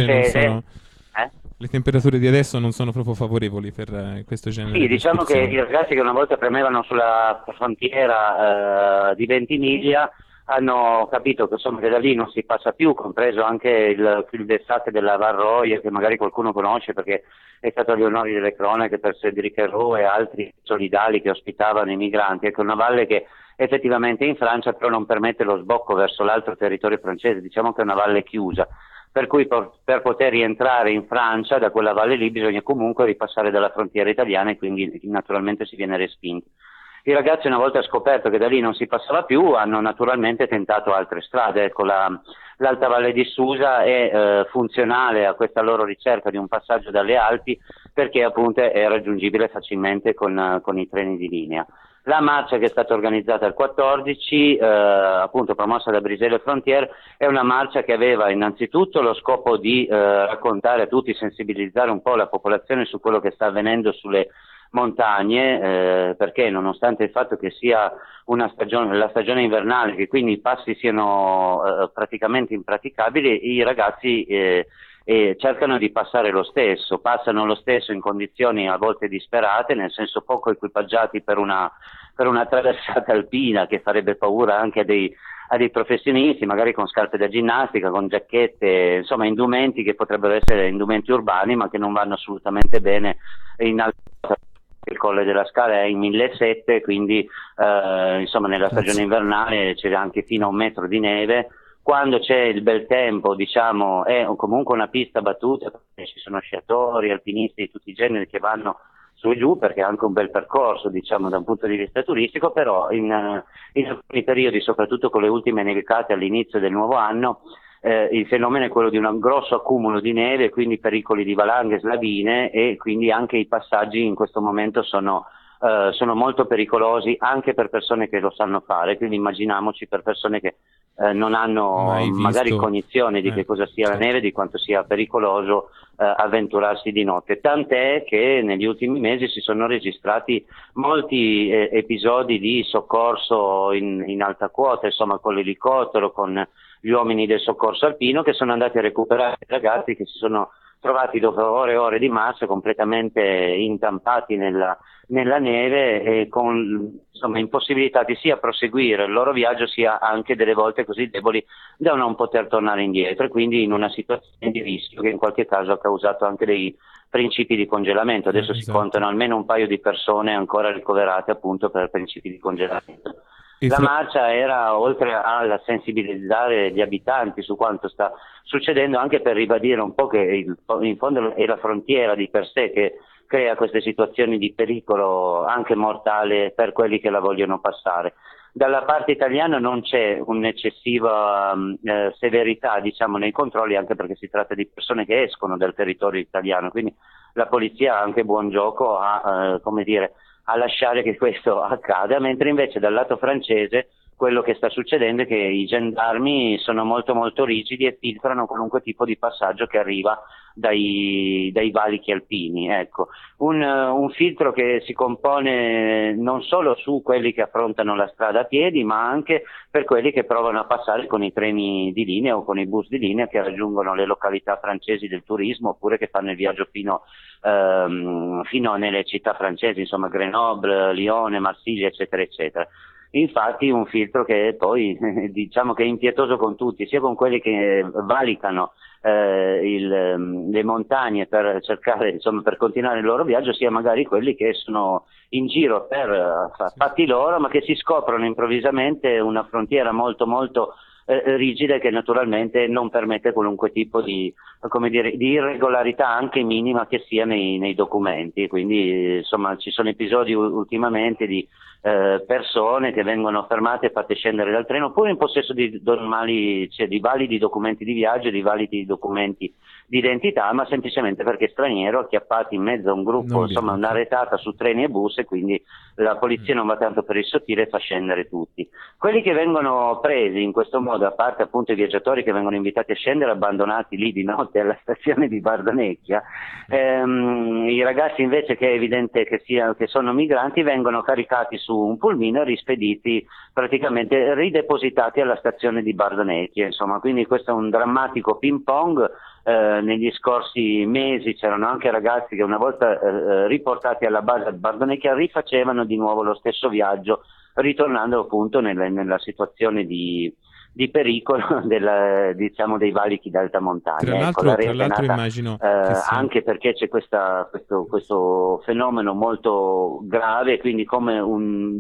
temperature di adesso non sono proprio favorevoli per questo genere di di diciamo che escursioni. i ragazzi che una volta premevano sulla frontiera di Ventimiglia hanno capito che insomma che da lì non si passa più, compreso anche il d'estate della Varroia, che magari qualcuno conosce perché è stato agli onori delle cronache per Cédric Herrault e altri solidali che ospitavano i migranti. Ecco, una valle che effettivamente in Francia però non permette lo sbocco verso l'altro territorio francese, diciamo che è una valle chiusa, per cui per poter rientrare in Francia da quella valle lì bisogna comunque ripassare dalla frontiera italiana e quindi naturalmente si viene respinti. I ragazzi, una volta scoperto che da lì non si passava più, hanno naturalmente tentato altre strade. Ecco, l'Alta Valle di Susa è funzionale a questa loro ricerca di un passaggio dalle Alpi, perché appunto è raggiungibile facilmente con i treni di linea. La marcia che è stata organizzata il 14, appunto promossa da Briselle Frontier, è una marcia che aveva innanzitutto lo scopo di raccontare a tutti, sensibilizzare un po' la popolazione su quello che sta avvenendo sulle montagne, perché nonostante il fatto che sia la stagione invernale, che quindi i passi siano praticamente impraticabili, i ragazzi cercano di passano lo stesso in condizioni a volte disperate, nel senso poco equipaggiati per una traversata alpina che farebbe paura anche a dei professionisti, magari con scarpe da ginnastica, con giacchette, insomma indumenti che potrebbero essere indumenti urbani ma che non vanno assolutamente bene in alto. Il Colle della Scala è in 1700, quindi insomma nella stagione invernale c'è anche fino a 1 metro di neve. Quando c'è il bel tempo, diciamo, è comunque una pista battuta, perché ci sono sciatori, alpinisti di tutti i generi che vanno su e giù, perché è anche un bel percorso, diciamo, da un punto di vista turistico, però in alcuni periodi, soprattutto con le ultime nevicate all'inizio del nuovo anno, il fenomeno è quello di un grosso accumulo di neve, quindi pericoli di valanghe, slavine, e quindi anche i passaggi in questo momento sono molto pericolosi anche per persone che lo sanno fare, quindi immaginiamoci per persone che non hanno magari cognizione di che cosa sia la neve, di quanto sia pericoloso avventurarsi di notte, tant'è che negli ultimi mesi si sono registrati molti episodi di soccorso in alta quota, insomma con l'elicottero, con gli uomini del soccorso alpino che sono andati a recuperare i ragazzi che si sono trovati dopo ore e ore di marcia completamente intampati nella neve e insomma impossibilitati sia a proseguire il loro viaggio sia anche delle volte così deboli da non poter tornare indietro, e quindi in una situazione di rischio che in qualche caso ha causato anche dei principi di congelamento. Adesso si contano almeno un paio di persone ancora ricoverate appunto per principi di congelamento. La marcia era, oltre a sensibilizzare gli abitanti su quanto sta succedendo, anche per ribadire un po' che in fondo è la frontiera di per sé che crea queste situazioni di pericolo anche mortale per quelli che la vogliono passare. Dalla parte italiana non c'è un'eccessiva severità, diciamo, nei controlli, anche perché si tratta di persone che escono dal territorio italiano, quindi la polizia ha anche buon gioco a lasciare che questo accada, mentre invece dal lato francese quello che sta succedendo è che i gendarmi sono molto molto rigidi e filtrano qualunque tipo di passaggio che arriva dai valichi alpini. Ecco, un filtro che si compone non solo su quelli che affrontano la strada a piedi, ma anche per quelli che provano a passare con i treni di linea o con i bus di linea che raggiungono le località francesi del turismo, oppure che fanno il viaggio fino nelle città francesi, insomma Grenoble, Lione, Marsiglia, eccetera eccetera. Infatti un filtro che poi diciamo che è impietoso con tutti, sia con quelli che valicano le montagne per cercare, insomma, per continuare il loro viaggio, sia magari quelli che sono in giro per fatti loro, ma che si scoprono improvvisamente una frontiera molto molto rigida, che naturalmente non permette qualunque tipo di irregolarità anche minima che sia nei documenti. Quindi insomma ci sono episodi ultimamente di persone che vengono fermate e fatte scendere dal treno pure in possesso di validi documenti di viaggio, di validi documenti di identità, ma semplicemente perché straniero, acchiappati in mezzo a un gruppo, insomma una retata su treni e bus, e quindi la polizia non va tanto per il sottile e fa scendere tutti. Quelli che vengono presi in questo modo, a parte appunto i viaggiatori che vengono invitati a scendere, abbandonati lì di notte alla stazione di Bardonecchia, i ragazzi invece che è evidente che sono migranti vengono caricati su un pulmino e rispediti, praticamente ridepositati alla stazione di Bardonecchia, insomma. Quindi questo è un drammatico ping pong. Negli scorsi mesi c'erano anche ragazzi che una volta riportati alla base a Bardonecchia rifacevano di nuovo lo stesso viaggio, ritornando appunto nella situazione di pericolo dei valichi d'alta montagna. Tra l'altro immagino anche perché c'è questo fenomeno molto grave, quindi come un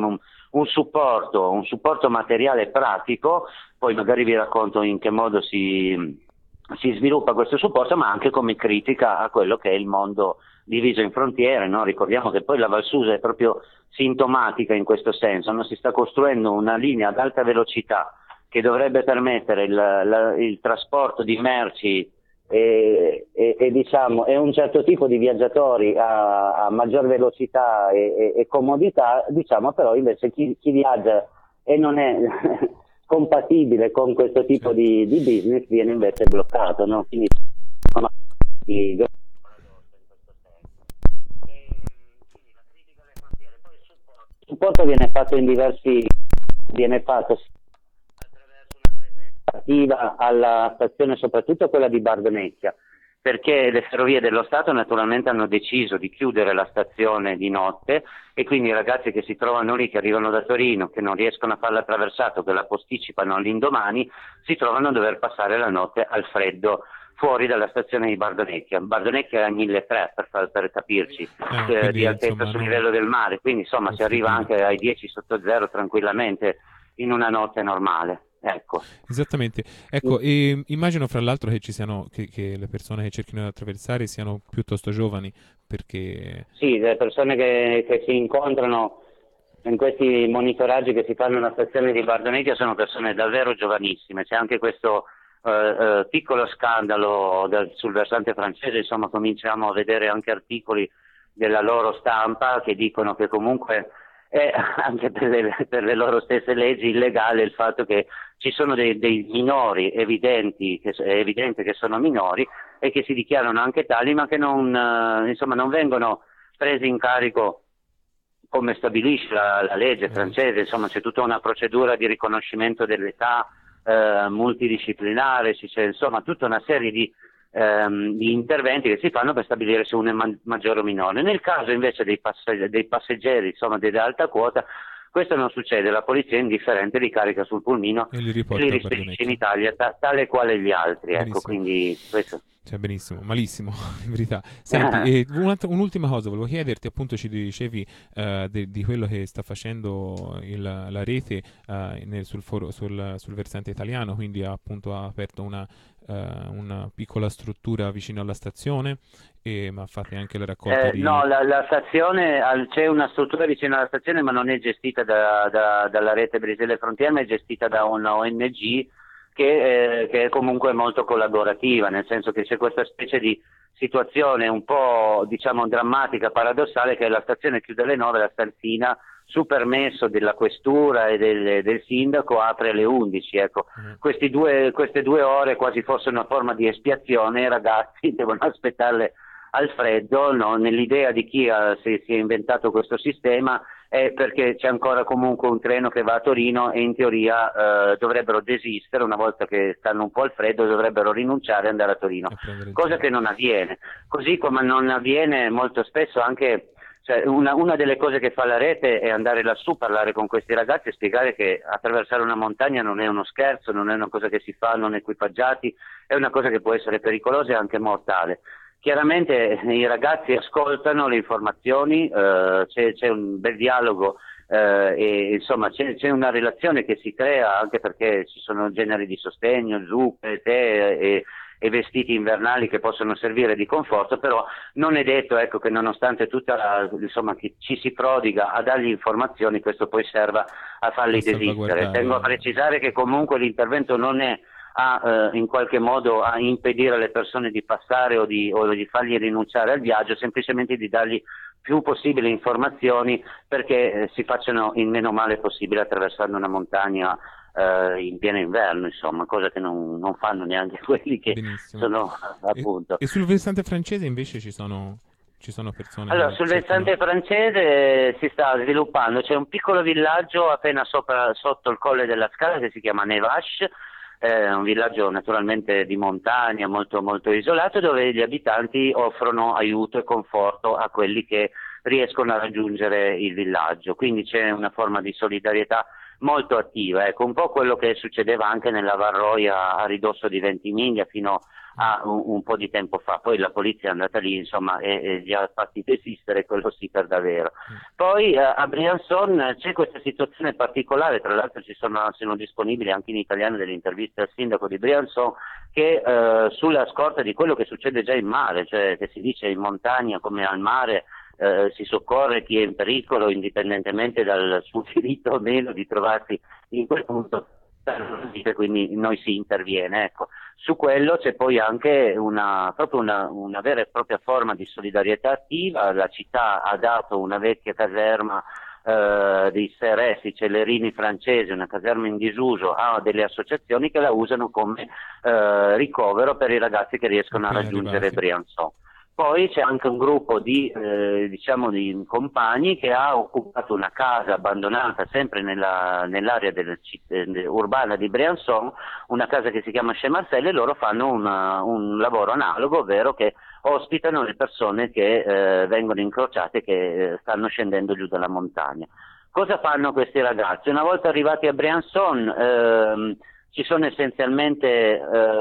supporto materiale e pratico. Poi magari vi racconto in che modo si sviluppa questo supporto, ma anche come critica a quello che è il mondo diviso in frontiere, no? Ricordiamo che poi la Val Susa è proprio sintomatica in questo senso, no? Si sta costruendo una linea ad alta velocità che dovrebbe permettere il trasporto di merci e un certo tipo di viaggiatori a maggior velocità e comodità, diciamo, però invece chi viaggia e non è compatibile con questo tipo di business viene invece bloccato, no? Quindi supporto viene fatto attraverso una presenza attiva alla stazione, soprattutto quella di Bardonecchia, perché le ferrovie dello Stato naturalmente hanno deciso di chiudere la stazione di notte e quindi i ragazzi che si trovano lì, che arrivano da Torino, che non riescono a fare la traversata o che la posticipano all'indomani, si trovano a dover passare la notte al freddo fuori dalla stazione di Bardonecchia. Bardonecchia è a 1300 per capirci, di altezza sul livello del mare, quindi insomma si arriva anche ai 10 sotto zero tranquillamente in una notte normale. Ecco. Esattamente. Ecco, e immagino fra l'altro che ci siano che le persone che cerchino di attraversare siano piuttosto giovani, perché sì, le persone che si incontrano in questi monitoraggi che si fanno alla stazione di Bardonecchia sono persone davvero giovanissime. C'è anche questo piccolo scandalo sul versante francese, insomma cominciamo a vedere anche articoli della loro stampa che dicono che comunque è anche per le loro stesse leggi illegale il fatto che ci sono dei minori è evidente che sono minori e che si dichiarano anche tali, ma che non vengono presi in carico come stabilisce la legge francese. Insomma c'è tutta una procedura di riconoscimento dell'età multidisciplinare, c'è insomma tutta una serie di interventi che si fanno per stabilire se uno è maggiore o minore. Nel caso invece dei passeggeri, insomma delle alta quota, questo non succede, la polizia è indifferente, li carica sul pulmino e li rispedisce in Italia tale quale gli altri. Ecco, quindi questo. Cioè, benissimo, malissimo, in verità. Senti, un'ultima cosa, volevo chiederti, appunto ci dicevi di quello che sta facendo la rete sul versante italiano, quindi appunto ha aperto una piccola struttura vicino alla stazione, ma fate anche la raccolta di... No, la stazione, c'è una struttura vicino alla stazione, ma non è gestita dalla rete Brisele Frontier, ma è gestita da una ONG che è comunque molto collaborativa, nel senso che c'è questa specie di situazione un po' diciamo drammatica, paradossale, che la stazione chiude alle 9, la stanzina su permesso della questura e del sindaco apre alle 11. Ecco. Queste 2 ore quasi fosse una forma di espiazione, i ragazzi devono aspettarle al freddo, no? Nell'idea di chi si è inventato questo sistema è perché c'è ancora comunque un treno che va a Torino e in teoria dovrebbero desistere una volta che stanno un po' al freddo, dovrebbero rinunciare e andare a Torino, cosa che non avviene, così come non avviene molto spesso anche, cioè, una delle cose che fa la rete è andare lassù, parlare con questi ragazzi e spiegare che attraversare una montagna non è uno scherzo, non è una cosa che si fa non equipaggiati, è una cosa che può essere pericolosa e anche mortale. Chiaramente i ragazzi ascoltano le informazioni, c'è un bel dialogo e insomma c'è una relazione che si crea, anche perché ci sono generi di sostegno, zuppe, tè e vestiti invernali che possono servire di conforto, però non è detto, ecco, che nonostante insomma che ci si prodiga a dargli informazioni, questo poi serva a farli desistere. Tengo a precisare che comunque l'intervento non è in qualche modo a impedire alle persone di passare o di fargli rinunciare al viaggio, semplicemente di dargli più possibili informazioni perché si facciano il meno male possibile attraversando una montagna in pieno inverno, insomma, cosa che non fanno neanche quelli che sono appunto. E sul versante francese invece ci sono persone. Allora, sul versante francese si sta sviluppando, c'è un piccolo villaggio appena sotto il colle della Scala che si chiama Nevache. È un villaggio naturalmente di montagna molto molto isolato, dove gli abitanti offrono aiuto e conforto a quelli che riescono a raggiungere il villaggio, quindi c'è una forma di solidarietà molto attiva, ecco, un po' quello che succedeva anche nella Varroia a ridosso di Ventimiglia fino a un po' di tempo fa. Poi la polizia è andata lì, insomma, e li ha fatti desistere, quello sì per davvero. Poi a Briançon c'è questa situazione particolare, tra l'altro sono disponibili anche in italiano delle interviste al sindaco di Briançon, che sulla scorta di quello che succede già in mare, cioè che si dice in montagna come al mare, si soccorre chi è in pericolo indipendentemente dal suo diritto o meno di trovarsi in quel punto, quindi noi si interviene, ecco. Su quello c'è poi anche proprio una vera e propria forma di solidarietà attiva. La città ha dato una vecchia caserma dei Seresi Cellerini francesi, una caserma in disuso, a delle associazioni che la usano come ricovero per i ragazzi che riescono a raggiungere Briançon. Poi c'è anche un gruppo di di compagni che ha occupato una casa abbandonata sempre nell'area urbana di Briançon, una casa che si chiama Chez Marcel, e loro fanno un lavoro analogo, ovvero che ospitano le persone che vengono incrociate, che stanno scendendo giù dalla montagna. Cosa fanno questi ragazzi? Una volta arrivati a Briançon ci sono essenzialmente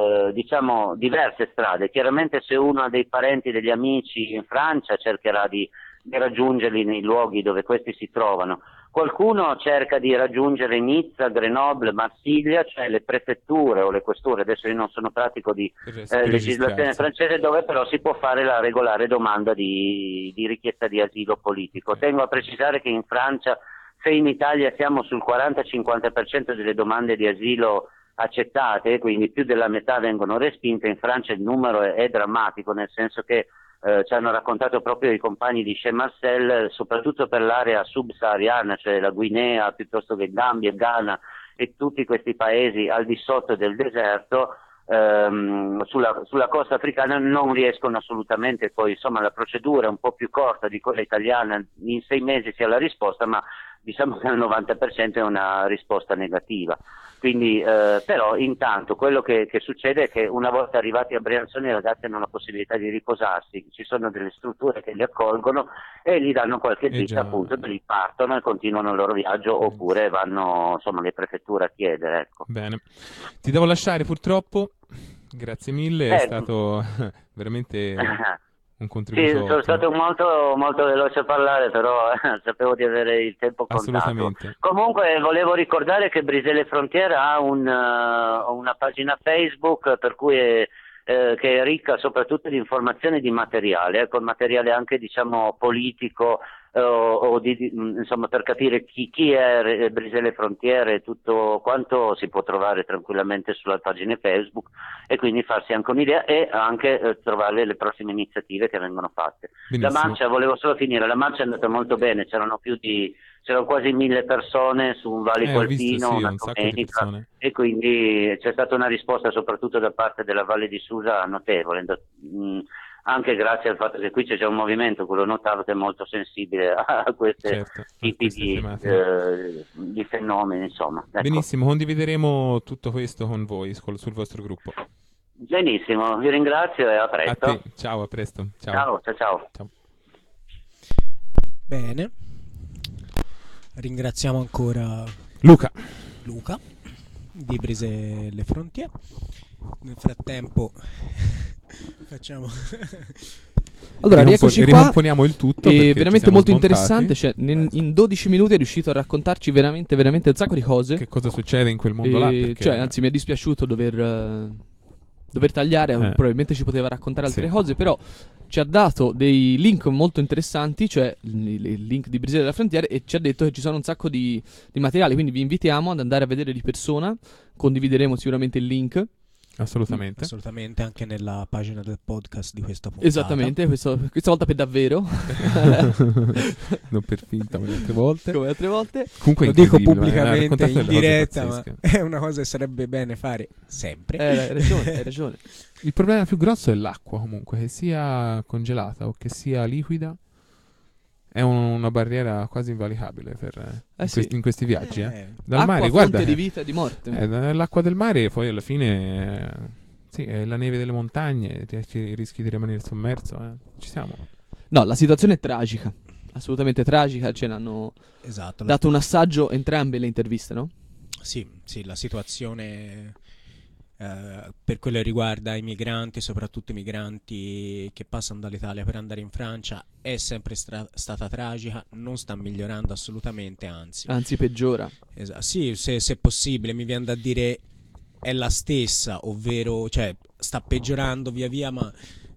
diverse strade. Chiaramente se uno ha dei parenti, degli amici in Francia, cercherà di raggiungerli nei luoghi dove questi si trovano. Qualcuno cerca di raggiungere Nizza, Grenoble, Marsiglia, cioè le prefetture o le questure, adesso io non sono pratico di legislazione francese, dove però si può fare la regolare domanda di richiesta di asilo politico. Tengo a precisare che in Francia, se in Italia siamo sul 40-50% delle domande di asilo accettate, quindi più della metà vengono respinte, in Francia il numero è drammatico, nel senso che ci hanno raccontato proprio i compagni di Chez Marcel, soprattutto per l'area subsahariana, cioè la Guinea, piuttosto che Gambia, Ghana e tutti questi paesi al di sotto del deserto, sulla costa africana non riescono assolutamente. Poi insomma la procedura è un po' più corta di quella italiana, in 6 mesi si ha la risposta, ma diciamo che al 90% è una risposta negativa. Quindi però intanto quello che succede è che una volta arrivati a Briançon i ragazzi hanno la possibilità di riposarsi, ci sono delle strutture che li accolgono e gli danno qualche dritta, appunto, e li partono e continuano il loro viaggio, oppure vanno insomma alle prefetture a chiedere, ecco. Bene, ti devo lasciare purtroppo, grazie mille, è stato veramente un contributo. Sì, sono stato molto veloce a parlare, però sapevo di avere il tempo contato. Assolutamente. Comunque volevo ricordare che Brisé les Frontières ha una pagina Facebook per cui che è ricca soprattutto di informazioni, di materiale, con materiale anche diciamo politico, o insomma per capire chi è Brisé les Frontières e tutto quanto si può trovare tranquillamente sulla pagina Facebook, e quindi farsi anche un'idea e anche trovare le prossime iniziative che vengono fatte. Benissimo. La marcia, volevo solo finire, la marcia è andata molto bene, c'erano quasi 1000 persone su un Valle Colpino, una domenica, e quindi c'è stata una risposta soprattutto da parte della Valle di Susa notevole, anche grazie al fatto che qui c'è un movimento, quello notato, che è molto sensibile a questi tipi di fenomeni, insomma. Ecco. Benissimo, condivideremo tutto questo con voi sul vostro gruppo. Benissimo, vi ringrazio e a presto. A te. Ciao, a presto. Ciao. Bene, ringraziamo ancora Luca di Brisé les Frontières. Nel frattempo facciamo allora rieccoci qua, ricomponiamo il tutto, è veramente molto smontati. interessante, cioè, in 12 minuti è riuscito a raccontarci veramente un sacco di cose. Che cosa succede in quel mondo là, perché... cioè, anzi, mi è dispiaciuto dover tagliare, probabilmente ci poteva raccontare altre cose, però ci ha dato dei link molto interessanti, cioè il link di Brisé les Frontières, e ci ha detto che ci sono un sacco di materiali, quindi vi invitiamo ad andare a vedere di persona, condivideremo sicuramente il link. Assolutamente, anche nella pagina del podcast di questa puntata. Esattamente, questa volta per davvero. Non per finta, come altre volte. Comunque lo dico pubblicamente in diretta, ma è una cosa che sarebbe bene fare sempre. Hai ragione. Il problema più grosso è l'acqua, comunque, che sia congelata o che sia liquida. È una barriera quasi invalicabile in questi viaggi. Dal acqua, mare, fonte guarda, di vita e di morte. L'acqua del mare poi alla fine è la neve delle montagne, rischi di rimanere sommerso. Ci siamo. No, la situazione è tragica, assolutamente tragica. Ce l'hanno dato un assaggio entrambe le interviste, no? Sì, la situazione per quello che riguarda i migranti, soprattutto i migranti che passano dall'Italia per andare in Francia, è sempre stata tragica, non sta migliorando assolutamente, anzi peggiora. Sì, se possibile, mi viene da dire è la stessa, ovvero cioè sta peggiorando via via, ma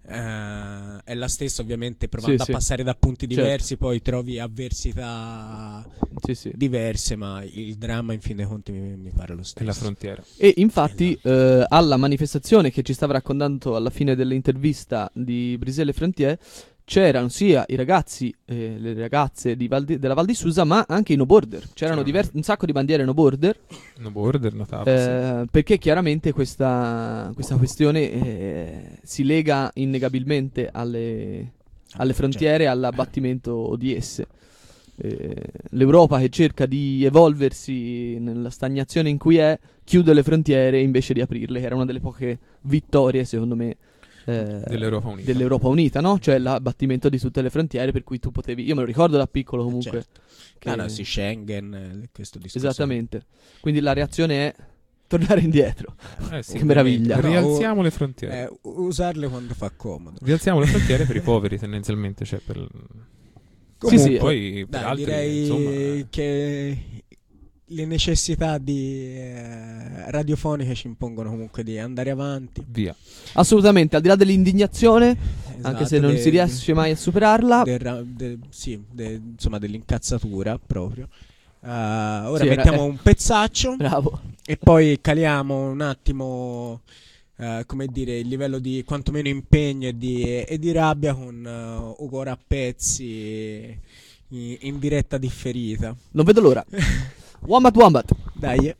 è la stessa, ovviamente provando a passare da punti diversi, poi trovi avversità diverse, ma il dramma in fin dei conti mi pare lo stesso. È la frontiera. E infatti alla manifestazione che ci stava raccontando alla fine dell'intervista di Brisé les Frontières c'erano sia i ragazzi e le ragazze della Val di Susa, ma anche i no border. C'erano un sacco di bandiere no border. No border, notavo, perché chiaramente questa questione si lega innegabilmente alle frontiere, all'abbattimento di esse. L'Europa che cerca di evolversi nella stagnazione in cui è, chiude le frontiere invece di aprirle, che era una delle poche vittorie, secondo me, dell'Europa Unita, no? Cioè l'abbattimento di tutte le frontiere, per cui tu potevi, io me lo ricordo da piccolo comunque, certo. Sì, Schengen, questo discorso. Esattamente. Quindi la reazione è tornare indietro. Sì, che meraviglia. Rialziamo le frontiere. Usarle quando fa comodo. Rialziamo le frontiere per i poveri, tendenzialmente, cioè per... Comunque, poi per altri, direi insomma, che le necessità radiofoniche ci impongono comunque di andare avanti. Via. Assolutamente, al di là dell'indignazione, anche se non si riesce mai a superarla, insomma, dell'incazzatura proprio. Ora mettiamo un pezzaccio. Bravo. E poi caliamo un attimo, come dire, il livello di quantomeno impegno e di rabbia con Ugo Rappezzi in diretta differita. Non vedo l'ora. Wombat. Dai.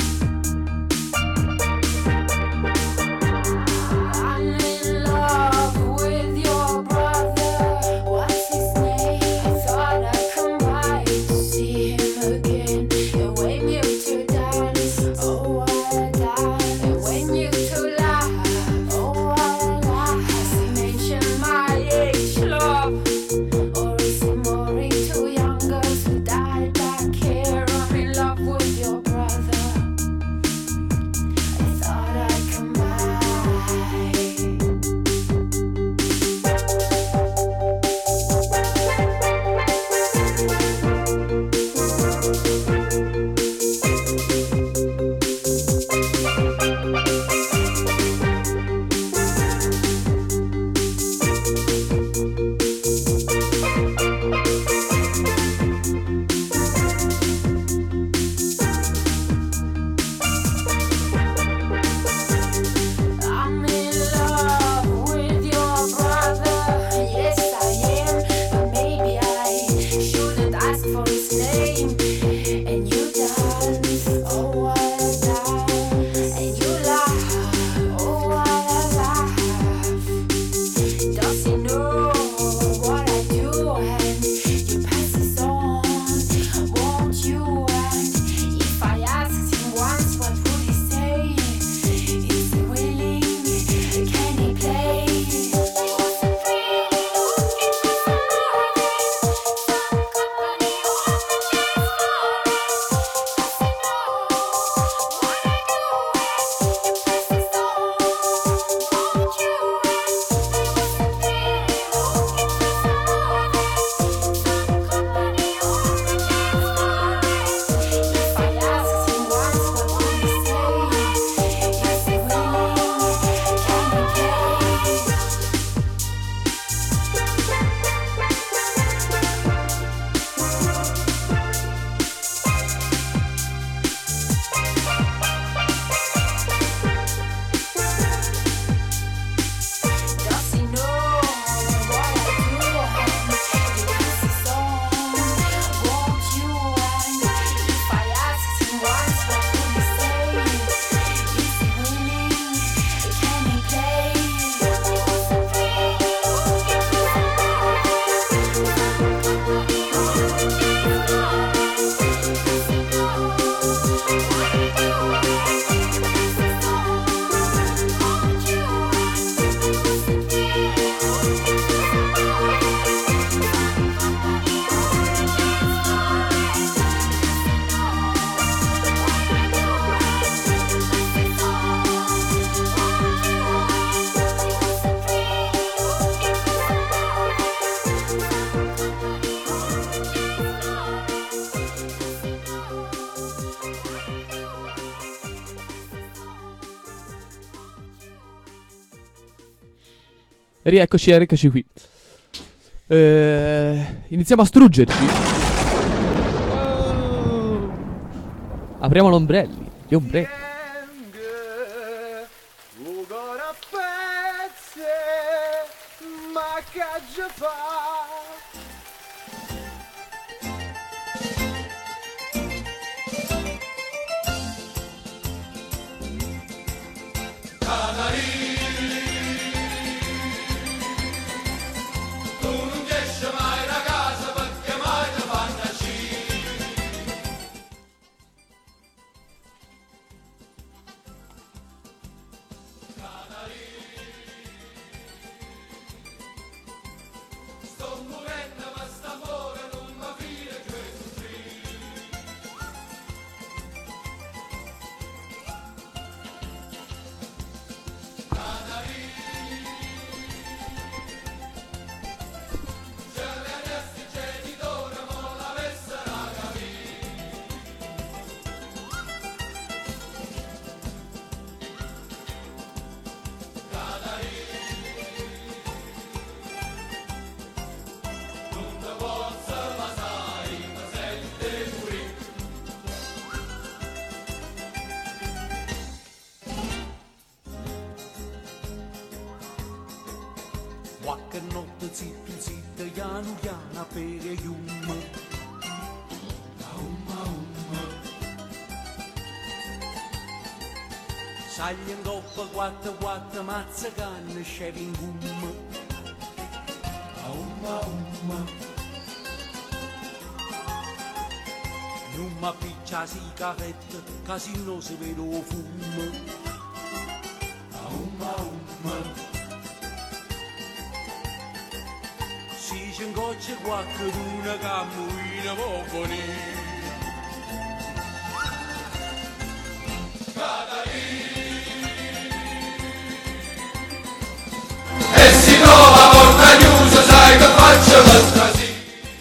I'm in love Rieccoci qui. Iniziamo a struggerci. Apriamo gli ombrelli. Qualche notte zitto zitto piano piano per yum Saglia in coppa quattro mazzacanne scevi in gum Non mi piccia sigaretta casino se vedo fumo Si c'è in goccia qualcuno che muina popoli E si trova a porta chiusa, sai che faccio questa sì.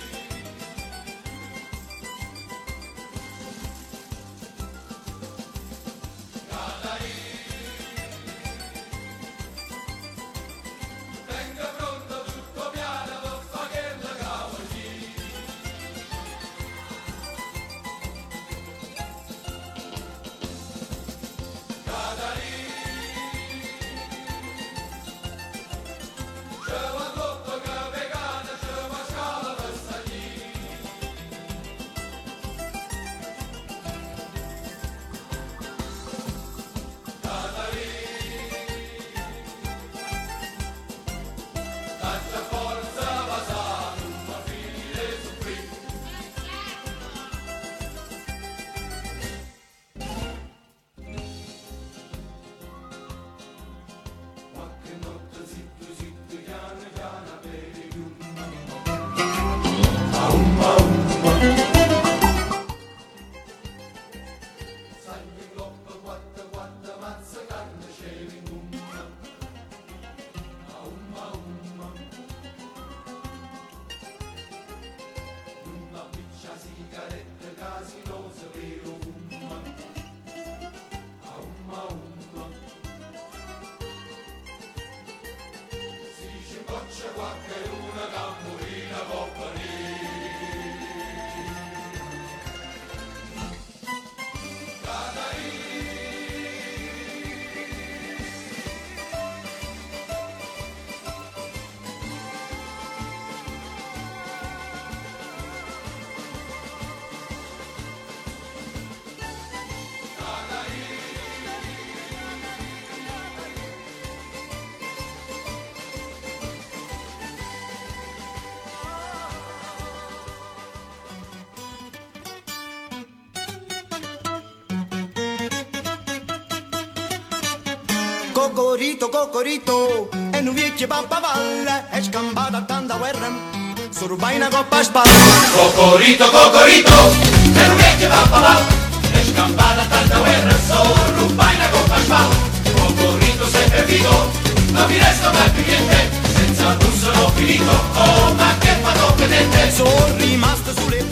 Cocorito, cocorito, e non vecchio pappavalle, è scampata tanta guerra, su rubai una coppa a spalle. Cocorito, cocorito, e non vecchio pappavalle, è scampata tanta guerra, su rubai una coppa a spalle. Cocorito sei perdido, non mi resta mai più niente, senza tu sono finito, oh ma che fatto vedete. Sono rimasto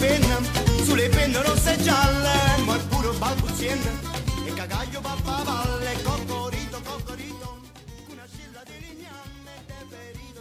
sulle penne rosse e gialle, ma è pure balbuziente, e cagaglio pappavalle, cocorito, cocorito, una scilla di ligname, de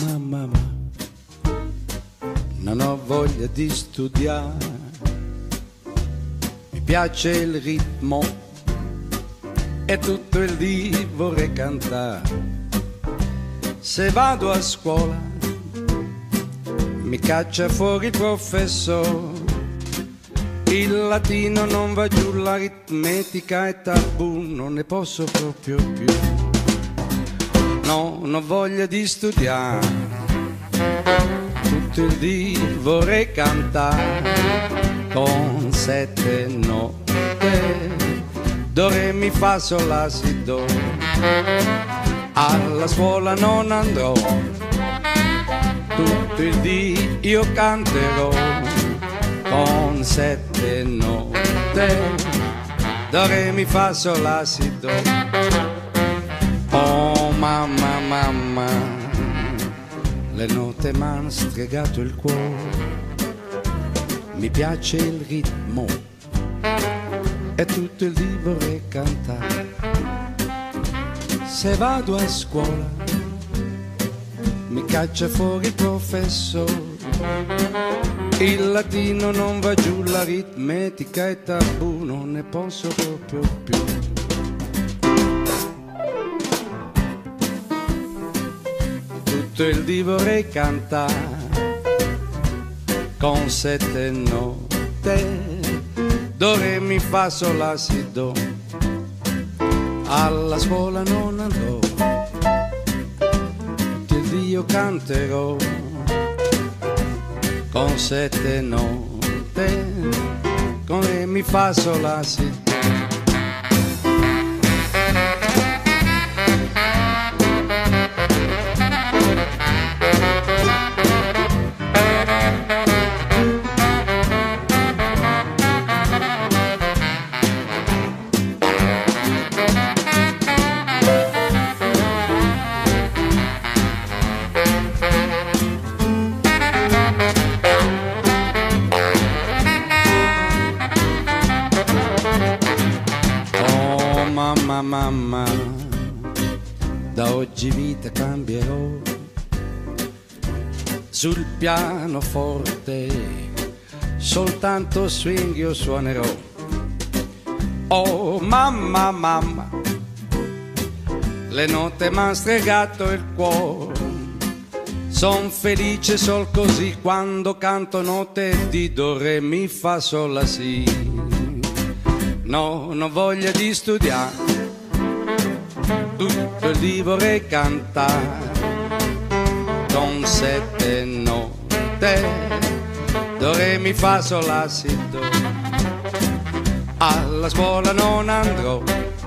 mamma, non ho voglia di studiare, mi piace il ritmo e tutto il dì vorrei cantare. Se vado a scuola mi caccia fuori il professore, il latino non va giù, l'aritmetica è tabù, non ne posso proprio più. No, non ho voglia di studiare, tutto il dì vorrei cantare con 7 note, do, re, mi, fa, sol, la, si, do. Alla scuola non andrò, tutto il dì io canterò con 7 note, do, re, mi, fa, sol, la, si, do. Oh mamma, mamma, le note m'hanno stregato il cuore, mi piace il ritmo e tutto il dì vorrei cantare. Se vado a scuola mi caccia fuori il professore, il latino non va giù, l'aritmetica è tabù, non ne posso proprio più. Tutto il dì vorrei cantare con 7 note, do, re, mi, fa, sol, la, si, do. Alla scuola non andrò, tutto il dì io canterò con 7 note, con, re, mi, fa, sol, la, si, do. Mamma, da oggi vita cambierò, sul pianoforte soltanto swing io suonerò. Oh mamma, mamma, le note m'han stregato il cuore, son felice sol così quando canto note di do, re, mi, fa, sol, la, si. No, non ho voglia di studiare, tutto il dì vorrei cantare con 7 note, do, re, mi, fa, sol, la, si, do. Alla scuola non andrò,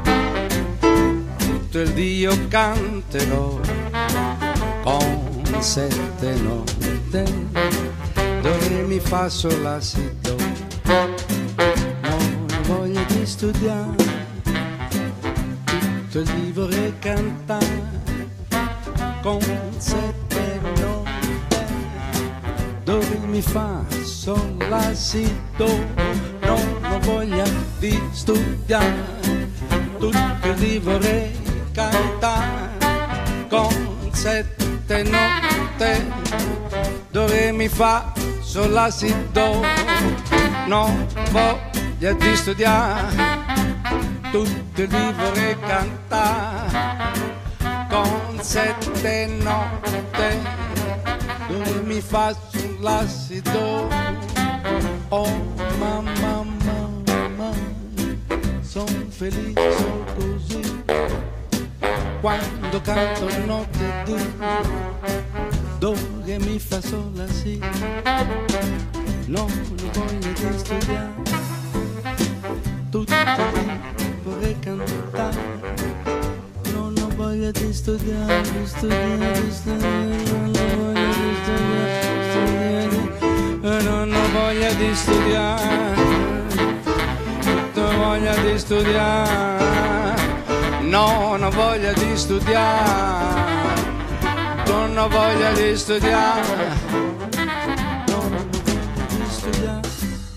tutto il dì io canterò con 7 note, do, re, mi, fa, sol, la, si, do. Non ho voglia di studiare, tutto il dì vorrei cantare con 7 note, do, re, mi, fa, sol, la, si, do. Non ho voglia di studiare, tutto il dì vorrei cantare con 7 note, do, re, mi, fa, sol, la, si, do. Non ho voglia di studiare, tutto il dì vorrei cantare con 7 note, do, re, mi, fa, sol, la, si, do. Oh mamma, mamma, son felice sol così quando canto notte di do, re, mi, fa, sol, la, si. Non ho voglia di studiare, tutto il dì vorrei cantare, non ho voglia di studiare, di studiare, di studiare, non ho voglia di studiare, non ho voglia di studiare, non ho voglia di studiare, no, non ho voglia di studiare, non ho voglia di studiare, non ho voglia di studiare,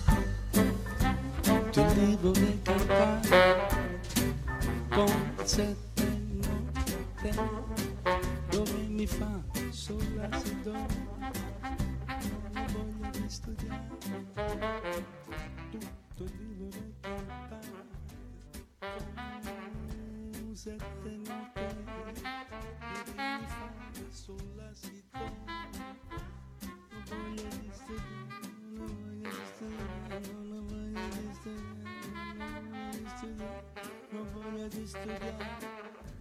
tutto il dì vorrei cantare con 7 note, do, re, mi, fa, sull'acido, non ho voglia di studiare, tutto il vivo del campare, con 7 note, mi devi fare sull'acido, non ho voglia di studiare, non ho voglia di studiare, non ho voglia di studiare, non ho voglia di studiare.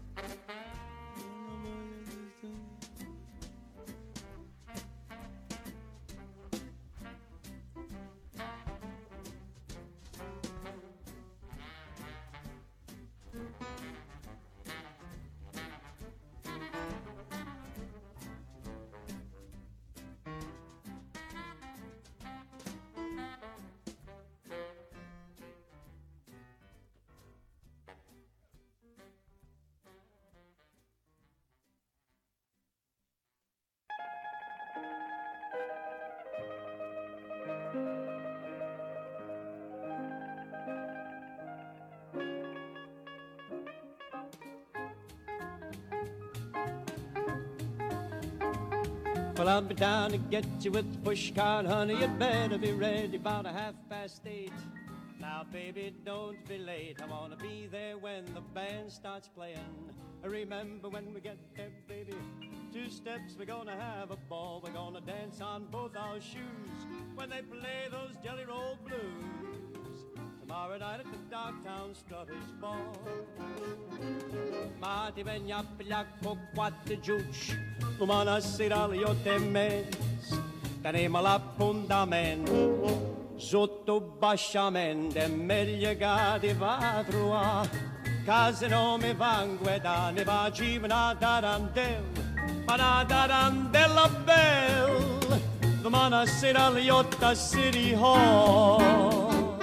Well, I'll be down to get you with the pushcart, honey. You better be ready about 8:30. Now, baby, don't be late. I wanna be there when the band starts playing. Remember when we get there, baby, 2 steps, we're gonna have a ball. We're gonna dance on both our shoes when they play those Jelly Roll Blues. Tomorrow night at the Darktown Strutters Ball. Ma ti vegna a pigliare con 4 giucci, domani sera alle 8:30 teniamo l'appuntamento sotto basciamento. È meglio che ti va a trovare, che se non mi va a guardare, ne facciamo una tarantella, ma una tarantella bella, domani sera alle 8 a City Hall.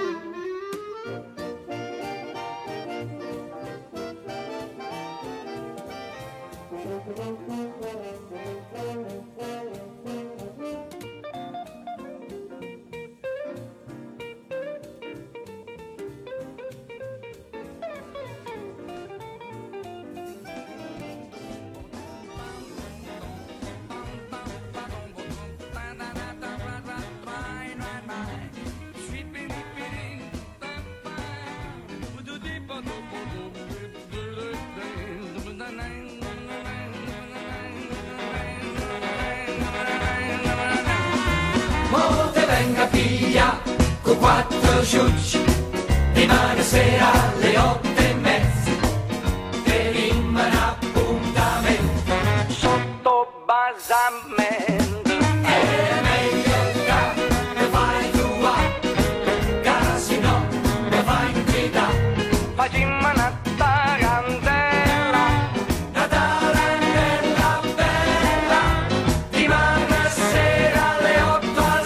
Venga figlia con 4 ciucci, rimane sera alle 8:30, tenim un appuntamento sotto basamento. È meglio che fai tua, che se no mi fai gridare. Facciamo una tarantella, una tarantella bella, rimane sera alle 8 al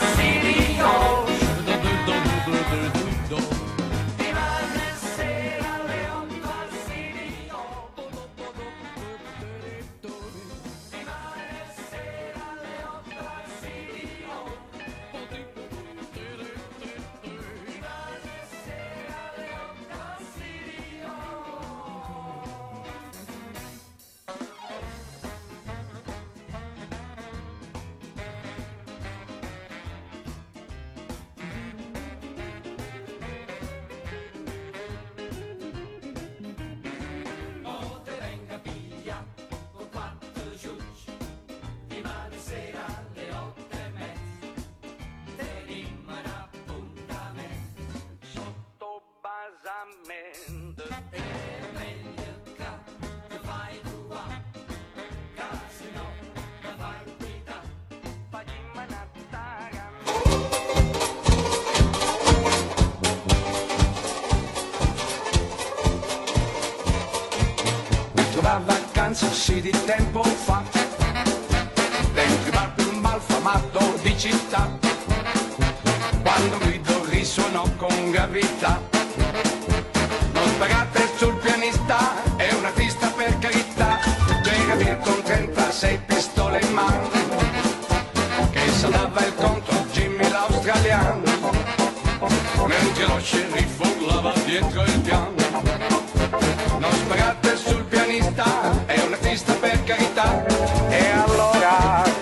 La vacanza sì di tempo fa, dentro il bar più malfamato di città, quando grido risuonò con gravità. Non sparate sul pianista, è un artista per carità, c'era Bill con 36 pistole in mano, che saldava il conto a Jimmy l'australiano, mentre lo sceriffo urlava dietro il piano. Non sparate sul pianista, è un artista per carità. E allora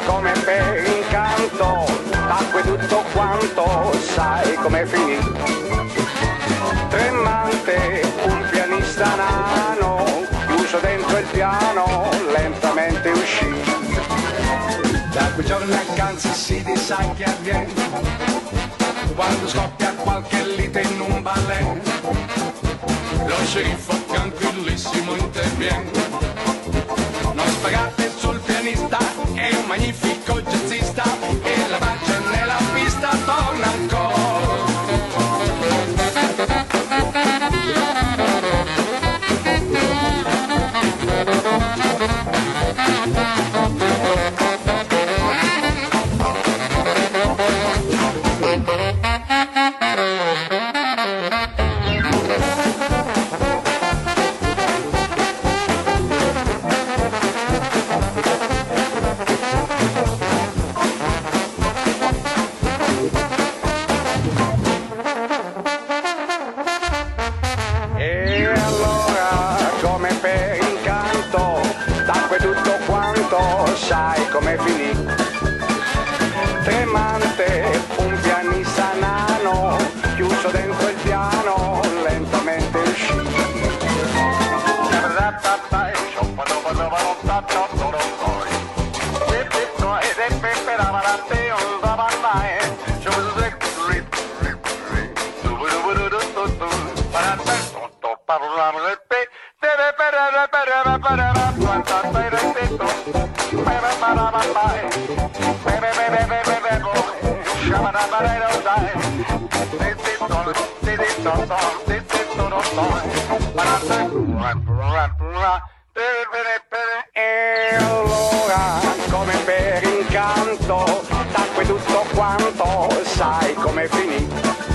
tutto quanto sai come finì. Tremante, un pianista nano, chiuso dentro il piano, lentamente uscì. Da quel giorno a Kansas City sai che avviene, quando scoppia qualche lite in un ballet, lo sceriffo tranquillissimo interviene. Non spagate sul pianista, è un magnifico jazzista, e la pace nella pista torna ancora. Sai come finì. Tremante, un pianista nano, chiuso dentro il piano, lentamente uscì. E allora, come per incanto, tacque tutto quanto, sai come finì.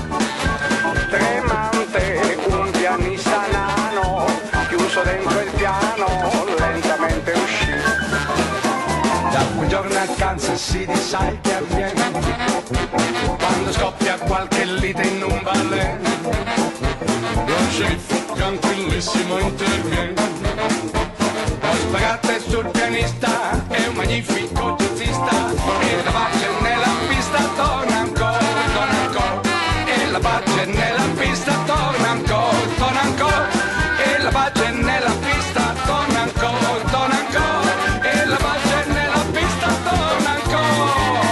Tremante, un pianista nano, chiuso dentro il piano, lentamente uscì. Da quel giorno a Kansas City sai che avviene, quando scoppia qualche lite in un ballet, lo sceriffo tranquillissimo interviene. Lo spagate sul pianista, è un magnifico jazzista, e la pace nella pista torna ancora, e la pace nella pista torna ancora, e la pace nella pista torna ancora, e la pace nella pista torna ancora.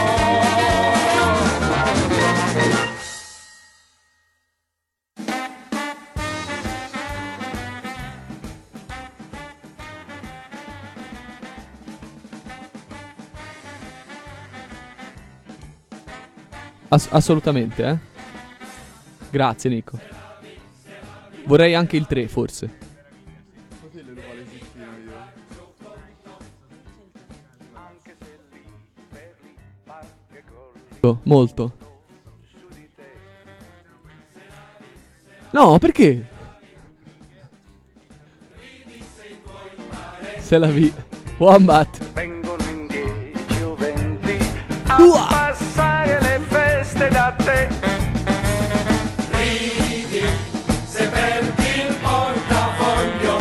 Assolutamente, eh. Grazie, Nico. Vorrei anche il 3, forse. Molto. No, perché? Se la vi. Wombat. Vengono in 10 o 20 a passare le feste da te. Ridi se perdi il portafoglio,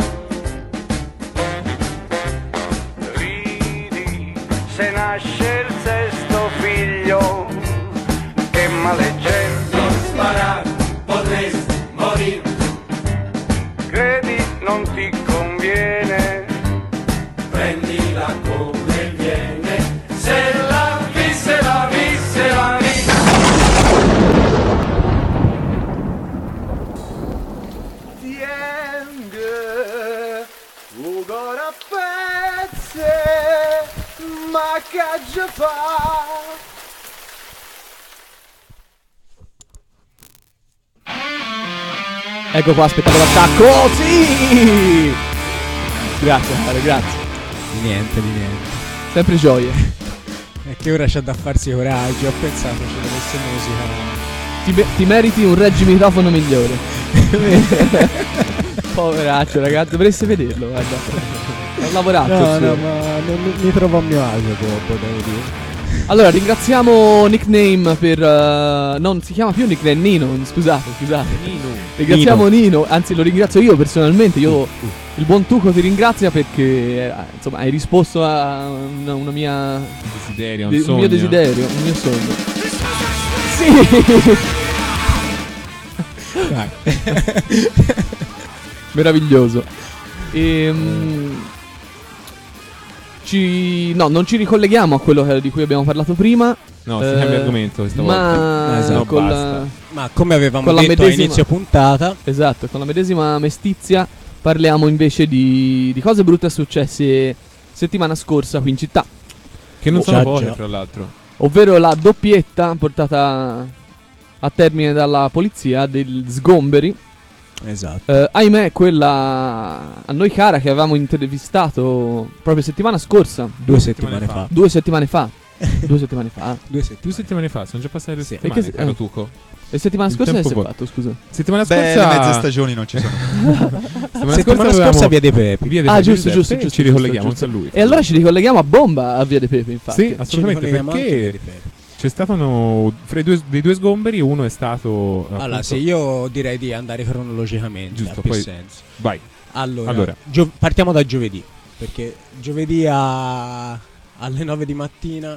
Ridi se nasce il sesto figlio, che maleggendo. non sparare, potresti morire. Credi non ti conviene, Prendila come viene, se la vi, se la vi, se la vi. Tieng, ugora pezze, ma che già fa? Ecco qua, aspettavo l'attacco. Sì! Grazie, Ale, grazie. Di niente. Sempre gioie. È che ora c'è da farsi coraggio. Ho pensato ci dovesse musica. Ti meriti un reggimicrofono migliore. Poveraccio, ragazzi, dovreste vederlo, guarda. Ho lavorato. No, ma non mi trovo a mio agio dopo, devo dire. Allora, ringraziamo Nickname per... non si chiama più Nickname, Nino, scusate. Ringraziamo Nino, anzi lo ringrazio io personalmente, il buon Tuco ti ringrazia perché insomma hai risposto a una mia... Desiderio, un mio desiderio, un mio sogno. Sì! Meraviglioso. Non ci ricolleghiamo a quello di cui abbiamo parlato prima. No, si cambia argomento questa volta. Esatto. Basta. Ma come avevamo detto a inizio puntata, esatto, con la medesima mestizia parliamo invece di cose brutte successe settimana scorsa qui in città. Che non sono poche, tra l'altro. Ovvero la doppietta portata a termine dalla polizia degli sgomberi. Esatto. Ahimè, quella a noi cara che avevamo intervistato proprio settimana scorsa. 2 settimane fa. 2 settimane fa. 2 settimane fa. 2 settimane. 2 settimane fa, sono già passate 2 Sì. settimane, E che- caro Tuco. E settimana Il scorsa che tempo si è vola. fatto, scusa? Settimana Beh, scorsa le mezze stagioni non ci sono. Settimana scorsa Via dei Pepi. Via dei Ah, Pepi, giusto, Giuseppe, giusto, e giusto. ci ricolleghiamo giusto. anche a lui. E allora ci ricolleghiamo a bomba a Via dei Pepe, infatti. Sì, assolutamente, ricolleghiamo anche a Via perché dei Pepi. c'è stato fra dei due sgomberi, uno è stato Allora, appunto- sì, io direi di andare cronologicamente. Giusto, ha più poi- senso. vai. Allora. Partiamo da giovedì. Perché giovedì alle 9 di mattina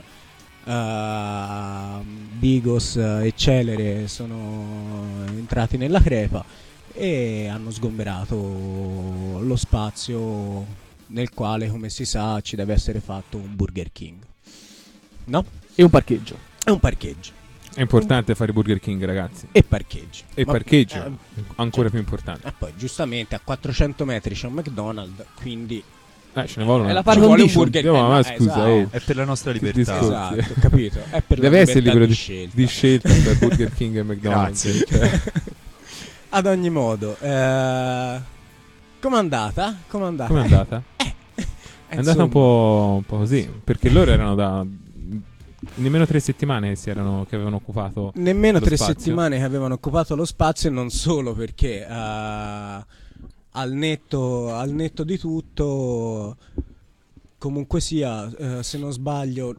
Bigos e Celere sono entrati nella crepa e hanno sgomberato lo spazio nel quale, come si sa, ci deve essere fatto un Burger King. No? E un parcheggio. È un parcheggio. È importante fare Burger King, ragazzi. E parcheggio. E Ma- parcheggio, ancora più importante. E poi, giustamente, a 400 metri c'è un McDonald's, quindi... Ce ne vuole È la ci par vuole un condition. Burger No, ma King. scusa, oh. È per la nostra Che libertà. discorsi. Esatto, capito? È per la Deve essere libertà libero di scelta. di scelta per Burger King e McDonald's. Cioè. Ad ogni modo, com'è andata? Com'è andata? Com'è andata? È andata insomma, un po' così, perché loro erano da nemmeno 3 settimane che avevano occupato nemmeno lo 3 spazio. settimane che avevano occupato lo spazio, e non solo perché al netto di tutto, comunque sia, se non sbaglio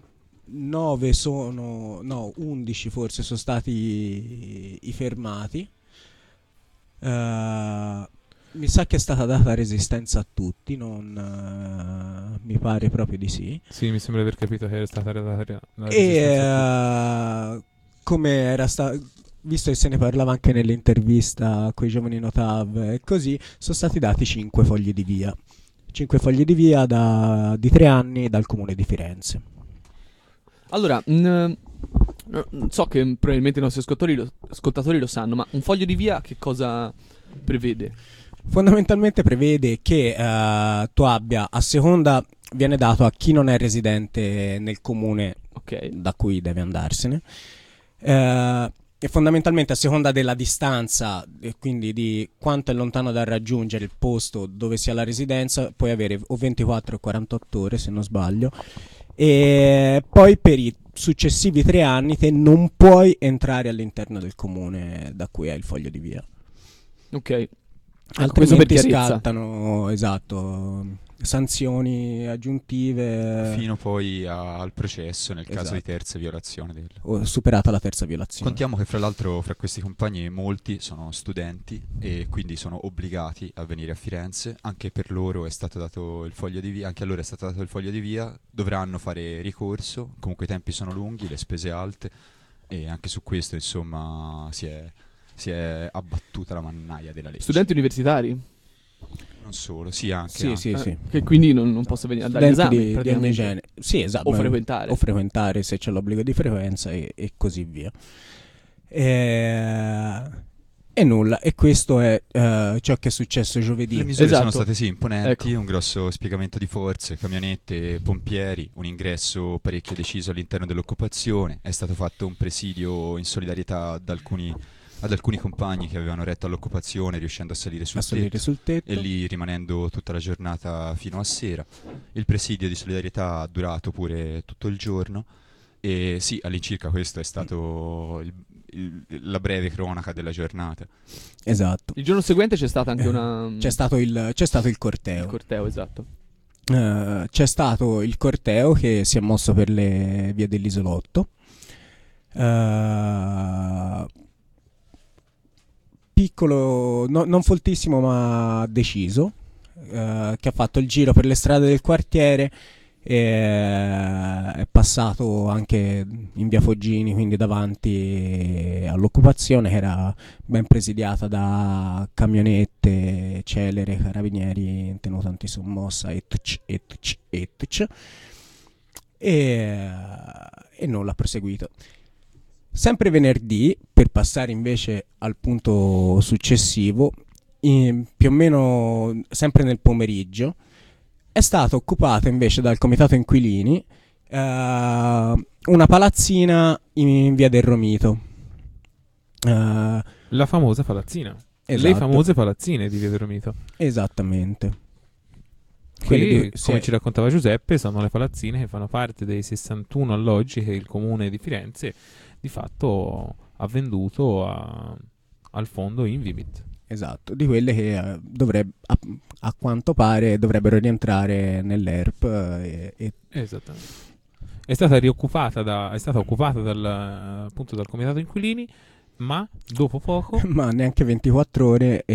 11 forse sono stati i fermati. Mi sa che è stata data resistenza a tutti, non mi pare proprio di sì. Sì, mi sembra di aver capito che era stata data la resistenza. E come era visto che se ne parlava anche nell'intervista con i giovani Notav e così, sono stati dati 5 fogli di via. 5 fogli di via di 3 anni dal comune di Firenze. Allora, so che probabilmente i nostri ascoltatori lo sanno, ma un foglio di via che cosa prevede? Fondamentalmente prevede che tu abbia, a seconda, viene dato a chi non è residente nel comune da cui deve andarsene, e fondamentalmente a seconda della distanza e quindi di quanto è lontano da raggiungere il posto dove sia la residenza, puoi avere o 24 o 48 ore, se non sbaglio, e poi per i successivi 3 anni te non puoi entrare all'interno del comune da cui hai il foglio di via. Ok. Altrimenti scattano, esatto, sanzioni aggiuntive fino poi al processo nel caso di terza violazione o superata la terza violazione. Contiamo che fra l'altro fra questi compagni molti sono studenti e quindi sono obbligati a venire a Firenze. Anche per loro è stato dato il foglio di via, anche a loro è stato dato il foglio di via, dovranno fare ricorso, comunque i tempi sono lunghi, le spese alte, e anche su questo insomma si è abbattuta la mannaia della legge. Studenti universitari? Non solo, sì, anche. Sì, sì, sì. Che quindi non posso venire a dare Studenti esami di praticamente. ogni genere. Sì, esatto. O frequentare. O frequentare se c'è l'obbligo di frequenza e così via. E nulla, e questo è ciò che è successo giovedì. Le misure sono state sì imponenti, un grosso spiegamento di forze, camionette, pompieri, un ingresso parecchio deciso all'interno dell'occupazione. È stato fatto un presidio in solidarietà ad alcuni compagni che avevano retto all'occupazione, riuscendo a salire sul tetto e lì rimanendo tutta la giornata fino a sera. Il presidio di solidarietà ha durato pure tutto il giorno e sì, all'incirca questo è stato la breve cronaca della giornata. Esatto. Il giorno seguente c'è stata anche una... C'è stato il corteo. Il corteo, esatto. C'è stato il corteo che si è mosso per le vie dell'Isolotto. Piccolo, non foltissimo ma deciso, che ha fatto il giro per le strade del quartiere È passato anche in via Foggini, quindi davanti all'occupazione, che era ben presidiata da camionette, celere, carabinieri in tenuta antisommossa e non l'ha proseguito. Sempre venerdì, per passare invece al punto successivo, più o meno sempre nel pomeriggio, è stata occupata invece dal comitato inquilini una palazzina in via del Romito. La famosa palazzina. Esatto. Le famose palazzine di via del Romito. Esattamente. Che, come ci raccontava Giuseppe, sono le palazzine che fanno parte dei 61 alloggi che il comune di Firenze di fatto ha venduto al fondo Invimit. Esatto, di quelle che a quanto pare dovrebbero rientrare nell'ERP. Esattamente. È stata occupata appunto dal comitato inquilini, ma dopo poco... ma neanche 24 ore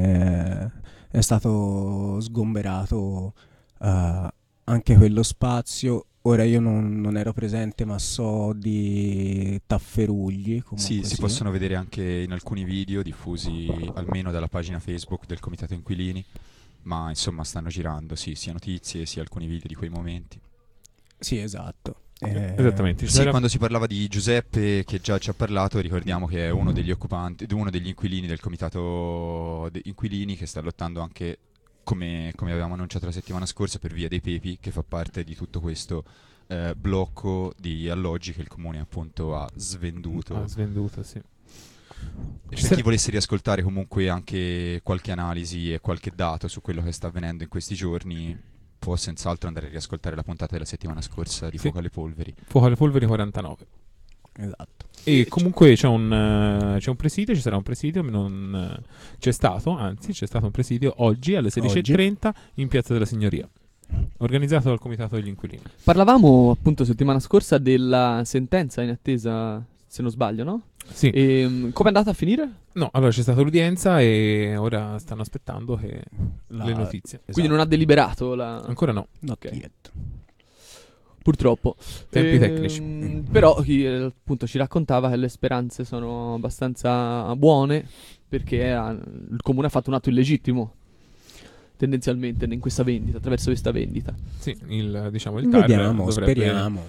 è stato sgomberato anche quello spazio. Ora io non ero presente, ma so di tafferugli. Sì, si possono vedere anche in alcuni video diffusi almeno dalla pagina Facebook del Comitato Inquilini, ma insomma stanno girando sia notizie sia alcuni video di quei momenti. Sì, esatto. Esattamente. Sì, quando si parlava di Giuseppe, che già ci ha parlato, ricordiamo che è uno degli inquilini del Comitato Inquilini, che sta lottando anche, come avevamo annunciato la settimana scorsa, per via dei Pepi, che fa parte di tutto questo blocco di alloggi che il comune appunto ha svenduto. Sì. Per chi volesse riascoltare comunque anche qualche analisi e qualche dato su quello che sta avvenendo in questi giorni, può senz'altro andare a riascoltare la puntata della settimana scorsa di Fuoco alle Polveri. Fuoco alle Polveri 49. Esatto. E comunque c'è un presidio, ci sarà un presidio, c'è stato un presidio oggi alle 16:30 in Piazza della Signoria, organizzato dal Comitato degli Inquilini. Parlavamo appunto settimana scorsa della sentenza in attesa, se non sbaglio, no? Sì. Come è andata a finire? No, allora c'è stata l'udienza e ora stanno aspettando le notizie. Esatto. Quindi non ha deliberato Ancora no. Okay. Purtroppo. Tempi tecnici. Però chi appunto ci raccontava che le speranze sono abbastanza buone, perché il comune ha fatto un atto illegittimo tendenzialmente in questa vendita, attraverso questa vendita. Sì, il TAR vediamo, speriamo.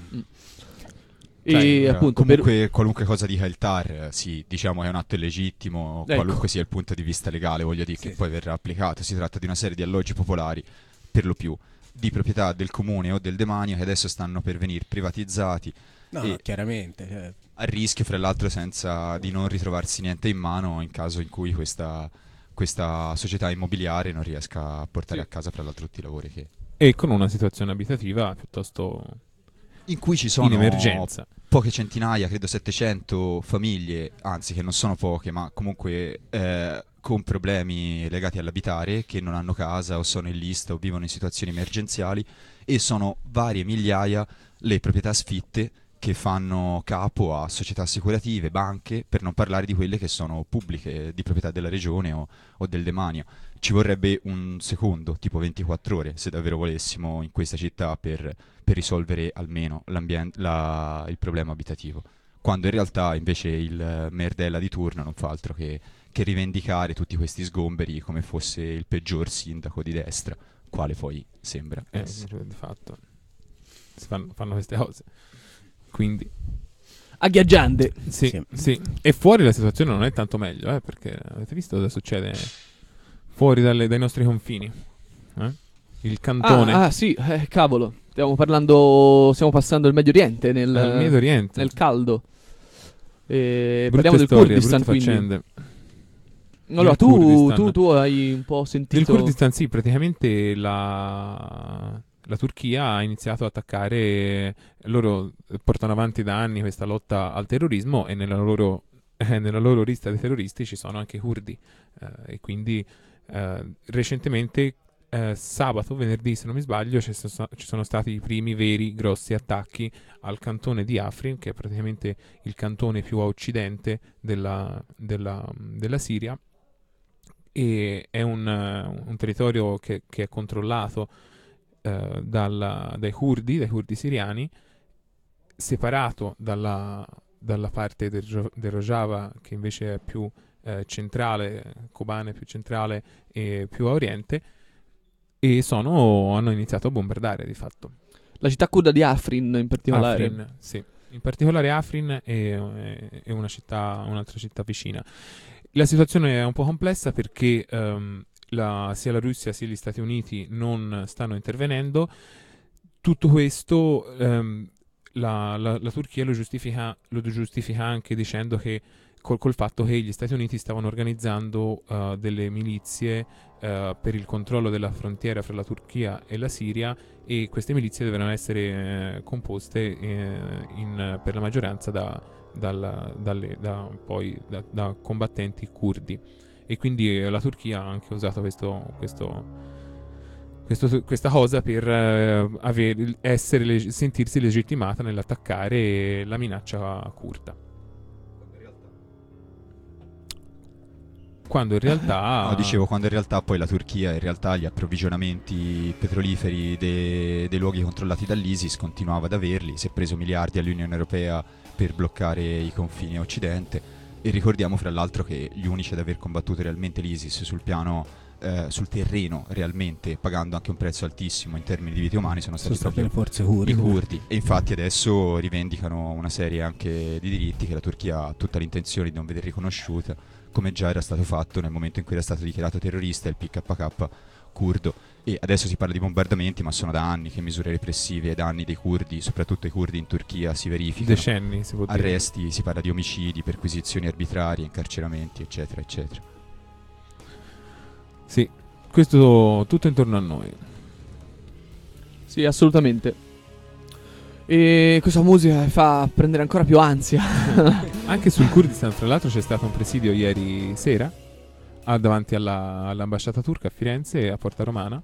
E appunto comunque qualunque cosa dica il TAR, sì, diciamo che è un atto illegittimo, qualunque sia il punto di vista legale, voglio dire, che poi verrà applicato. Si tratta di una serie di alloggi popolari, per lo più di proprietà del comune o del demanio, che adesso stanno per venire privatizzati. No, chiaramente. A rischio, fra l'altro, di non ritrovarsi niente in mano in caso in cui questa società immobiliare non riesca a portare a casa, fra l'altro, tutti i lavori che... E con una situazione abitativa piuttosto... in cui ci sono in emergenza. Poche centinaia, credo 700 famiglie, anzi che non sono poche, ma comunque con problemi legati all'abitare, che non hanno casa o sono in lista o vivono in situazioni emergenziali, e sono varie migliaia le proprietà sfitte che fanno capo a società assicurative, banche, per non parlare di quelle che sono pubbliche, di proprietà della regione o del demanio. Ci vorrebbe un secondo, tipo 24 ore, se davvero volessimo, in questa città per risolvere almeno il problema abitativo, quando in realtà invece il merdella di turno non fa altro che rivendicare tutti questi sgomberi come fosse il peggior sindaco di destra, quale poi sembra essere. Di fatto fanno queste cose, quindi agghiaggiante. Sì. E fuori la situazione non è tanto meglio, perché avete visto cosa succede fuori dai nostri confini, il cantone. Sì, cavolo, stiamo passando il Medio Oriente nel Medio Oriente, nel caldo. storie, Parliamo del Kurdistan, quindi. Faccende. Allora tu hai un po' sentito. Il Kurdistan, sì, praticamente la Turchia ha iniziato ad attaccare, loro portano avanti da anni questa lotta al terrorismo, e nella loro lista dei terroristi ci sono anche i curdi, e quindi recentemente sabato, venerdì se non mi sbaglio, ci sono stati i primi veri grossi attacchi al cantone di Afrin, che è praticamente il cantone più a occidente della Siria, e è un territorio che è controllato dai curdi siriani, separato dalla parte del Rojava, che invece è più centrale, Kobane più centrale e più a oriente, e hanno iniziato a bombardare di fatto. La città curda di Afrin in particolare. Afrin, sì. In particolare Afrin e un'altra città vicina. La situazione è un po' complessa perché sia la Russia sia gli Stati Uniti non stanno intervenendo. Tutto questo la Turchia lo giustifica anche dicendo che col fatto che gli Stati Uniti stavano organizzando delle milizie per il controllo della frontiera fra la Turchia e la Siria, e queste milizie dovevano essere composte per la maggioranza da combattenti curdi, e quindi la Turchia ha anche usato questa cosa per sentirsi legittimata nell'attaccare la minaccia curda. Quando in realtà quando in realtà poi la Turchia gli approvvigionamenti petroliferi dei luoghi controllati dall'ISIS continuava ad averli, si è preso miliardi all'Unione Europea per bloccare i confini a occidente, e ricordiamo fra l'altro che gli unici ad aver combattuto realmente l'ISIS sul terreno, realmente pagando anche un prezzo altissimo in termini di vite umane, sono stati proprio le forze curdi. I curdi, e infatti adesso rivendicano una serie anche di diritti che la Turchia ha tutta l'intenzione di non vedere riconosciuta, come già era stato fatto nel momento in cui era stato dichiarato terrorista il PKK curdo. E adesso si parla di bombardamenti, ma sono da anni che misure repressive ai danni dei curdi, soprattutto i curdi in Turchia, si verificano. Decenni, si può dire. Arresti, si parla di omicidi, perquisizioni arbitrarie, incarceramenti, eccetera, eccetera. Sì, questo tutto intorno a noi. Sì, assolutamente. E questa musica fa prendere ancora più ansia. Anche sul Kurdistan, tra l'altro, c'è stato un presidio ieri sera davanti all'ambasciata turca a Firenze e a Porta Romana,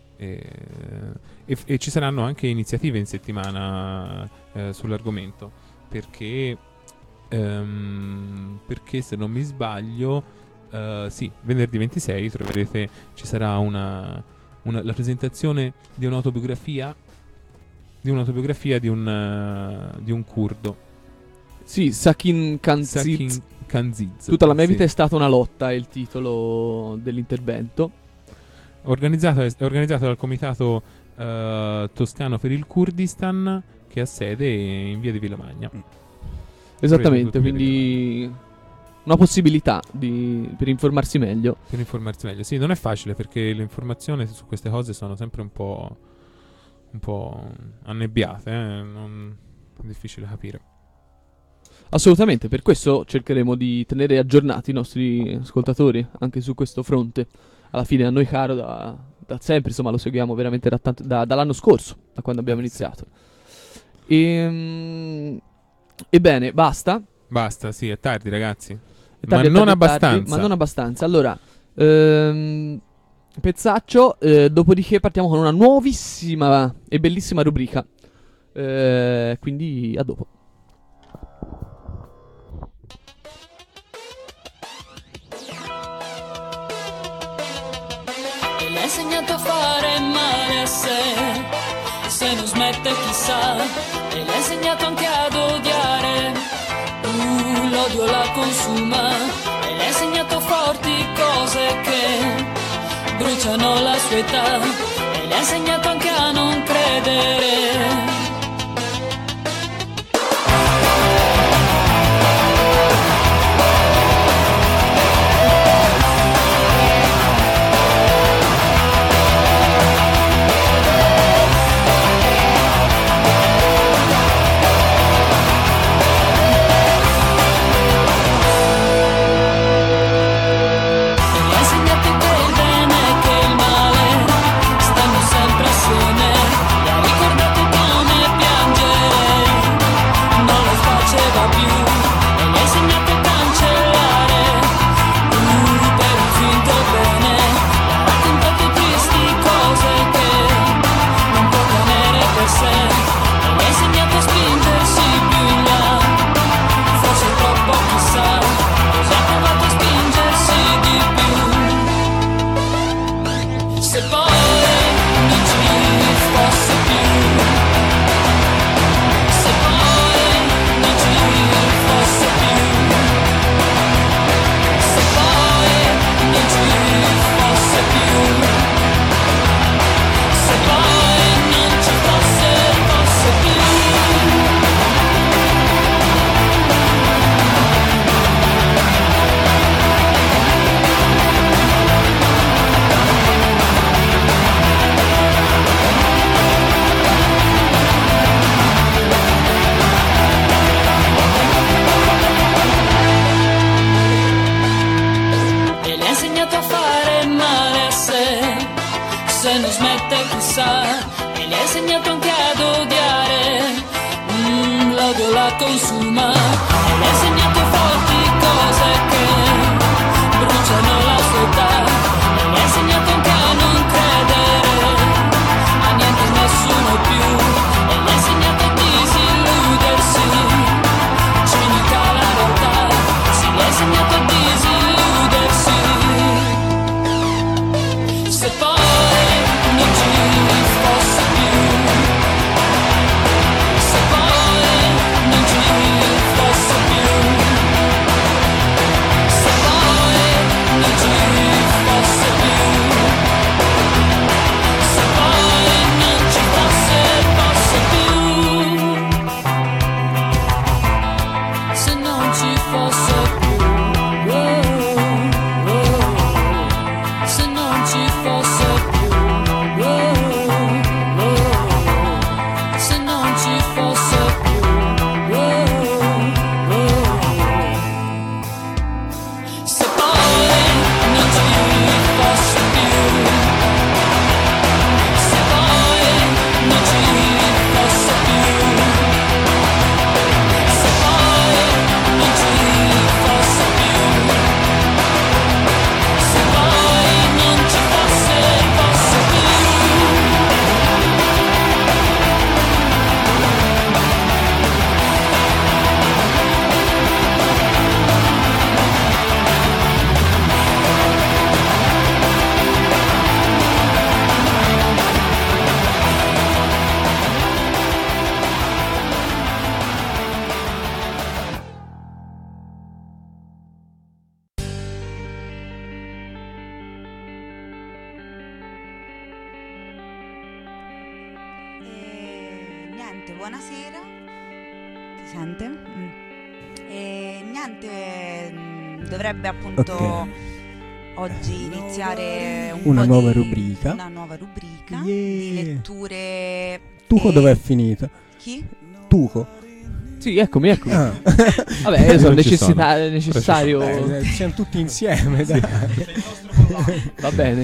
e ci saranno anche iniziative in settimana sull'argomento, perché se non mi sbaglio sì, venerdì 26 troverete, ci sarà la presentazione di un'autobiografia di un curdo. Sì, Sakin Kanziz. Tutta la mia vita è stata una lotta, è il titolo dell'intervento. Organizzato dal Comitato Toscano per il Kurdistan, che ha sede in via di Villamagna. Esattamente, quindi una possibilità per informarsi meglio. Per informarsi meglio, sì, non è facile perché le informazioni su queste cose sono sempre un po' annebbiate, non è difficile capire. Assolutamente, per questo cercheremo di tenere aggiornati i nostri ascoltatori anche su questo fronte. Alla fine a noi caro da sempre, insomma, lo seguiamo veramente dall'anno scorso, da quando abbiamo iniziato. Ebbene, basta? Basta, sì, è tardi ragazzi. Ma non abbastanza. Allora, pezzaccio, dopodiché partiamo con una nuovissima e bellissima rubrica. Quindi a dopo. E le ha insegnato a fare male a sé, se non smette chissà. E le ha insegnato anche ad odiare, l'odio la consuma. E le ha insegnato forti cose che bruciano la sua età. E le ha insegnato anche a non credere. Stanno sempre assieme, le ha ricordate come sa, e le hai insegnato anche ad odiare. L'odio la consuma, e le hai insegnato forti cose che bruciano la sua età, e le hai insegnato anche a non credere a niente e nessuno più, e le hai insegnato a disilludersi, cinica la realtà, sì, le hai insegnato a disilludersi. Se poi non ci fosse più, se poi non ci fosse più, se poi non ci fosse più, se poi non ci fosse più, se non ci fosse più, se non ci fosse più, se non ci fosse più, se poi non ci fosse più, se poi non ci fosse più, se poi non ci fosse più, se poi non ci fosse più. Niente, buonasera. Si sente? E niente, dovrebbe appunto oggi iniziare una po' nuova di- rubrica. Una nuova rubrica di letture. Tuco dov'è finita? Chi? Tuco. Sì, eccomi. Ah. Vabbè, sono Non ci sono. necessario. Siamo tutti insieme, dai. Va bene.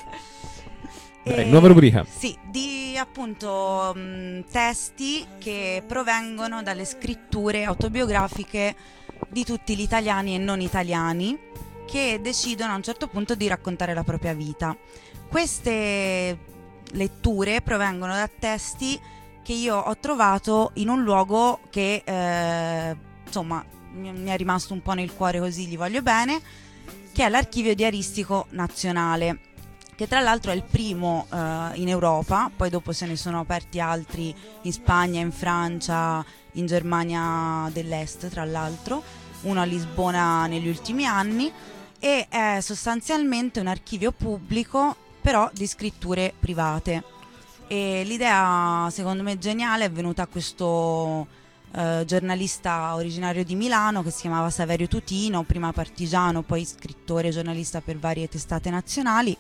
nuova rubrica. Sì, di appunto testi che provengono dalle scritture autobiografiche di tutti gli italiani e non italiani che decidono a un certo punto di raccontare la propria vita. Queste letture provengono da testi che io ho trovato in un luogo che insomma mi è rimasto un po' nel cuore, così gli voglio bene, che è l'Archivio Diaristico Nazionale, che tra l'altro è il primo in Europa, poi dopo se ne sono aperti altri in Spagna, in Francia, in Germania dell'Est tra l'altro, uno a Lisbona negli ultimi anni, e è sostanzialmente un archivio pubblico però di scritture private. E l'idea secondo me geniale è venuta a questo giornalista originario di Milano che si chiamava Saverio Tutino, prima partigiano, poi scrittore e giornalista per varie testate nazionali.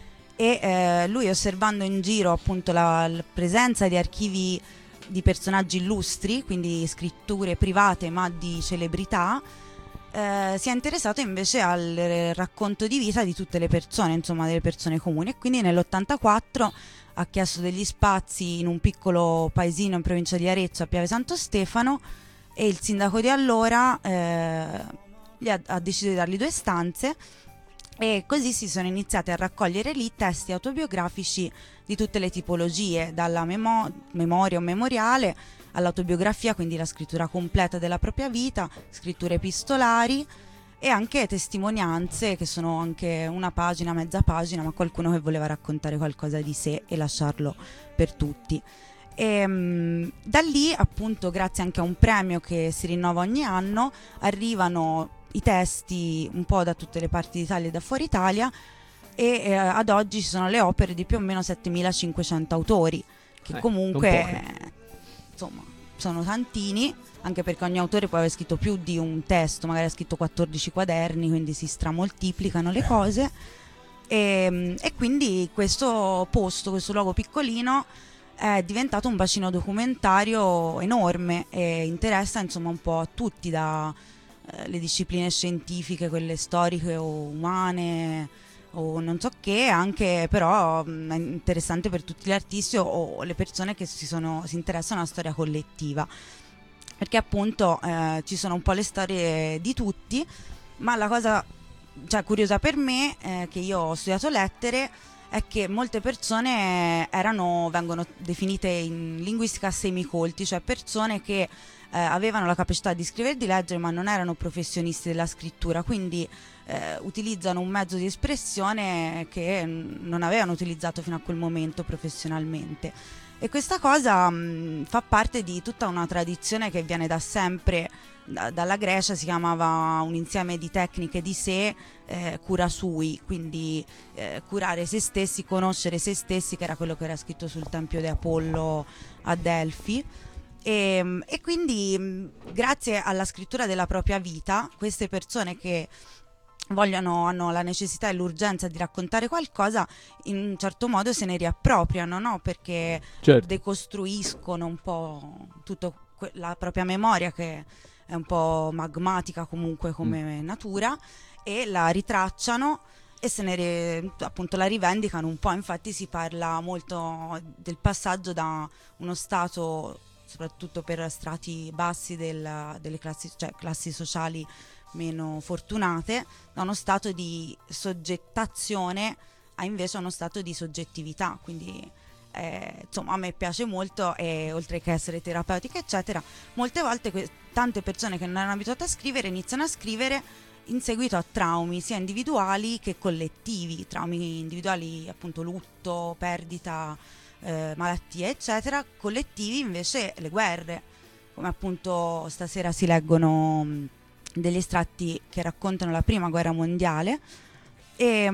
E lui, osservando in giro appunto la presenza di archivi di personaggi illustri, quindi scritture private ma di celebrità, si è interessato invece al racconto di vita di tutte le persone, insomma delle persone comuni, e quindi nell'84 ha chiesto degli spazi in un piccolo paesino in provincia di Arezzo, a Piave Santo Stefano, e il sindaco di allora gli ha deciso di dargli 2 stanze, e così si sono iniziati a raccogliere lì testi autobiografici di tutte le tipologie, dalla memoria o memoriale all'autobiografia, quindi la scrittura completa della propria vita, scritture epistolari e anche testimonianze, che sono anche una pagina, mezza pagina, ma qualcuno che voleva raccontare qualcosa di sé e lasciarlo per tutti. E da lì, appunto, grazie anche a un premio che si rinnova ogni anno, arrivano i testi un po' da tutte le parti d'Italia e da fuori Italia, e ad oggi ci sono le opere di più o meno 7500 autori, che comunque insomma sono tantini, anche perché ogni autore può aver scritto più di un testo, magari ha scritto 14 quaderni, quindi si stramoltiplicano le cose, e quindi questo posto, questo luogo piccolino è diventato un bacino documentario enorme e interessa insomma un po' a tutti, da le discipline scientifiche, quelle storiche o umane, o non so che, anche però è interessante per tutti gli artisti o le persone che si interessano alla storia collettiva, perché appunto ci sono un po' le storie di tutti, ma la cosa curiosa per me, che io ho studiato lettere, è che molte persone vengono definite in linguistica semicolti, cioè persone che avevano la capacità di scrivere e di leggere ma non erano professionisti della scrittura, quindi utilizzano un mezzo di espressione che non avevano utilizzato fino a quel momento professionalmente, e questa cosa fa parte di tutta una tradizione che viene da sempre, dalla Grecia. Si chiamava un insieme di tecniche di sé, cura sui, quindi curare se stessi, conoscere se stessi, che era quello che era scritto sul tempio di Apollo a Delfi. E quindi grazie alla scrittura della propria vita, queste persone che hanno la necessità e l'urgenza di raccontare qualcosa, in un certo modo se ne riappropriano, no? Perché decostruiscono un po' tutta la propria memoria, che è un po' magmatica comunque come natura, e la ritracciano e appunto la rivendicano un po'. Infatti si parla molto del passaggio da uno stato, soprattutto per strati bassi delle classi sociali meno fortunate, da uno stato di soggettazione a invece uno stato di soggettività. Quindi insomma, a me piace molto, e oltre che essere terapeutica eccetera, molte volte tante persone che non erano abituate a scrivere iniziano a scrivere in seguito a traumi sia individuali che collettivi. Traumi individuali, appunto lutto, perdita, malattie eccetera; collettivi invece le guerre, come appunto stasera si leggono degli estratti che raccontano la prima guerra mondiale. E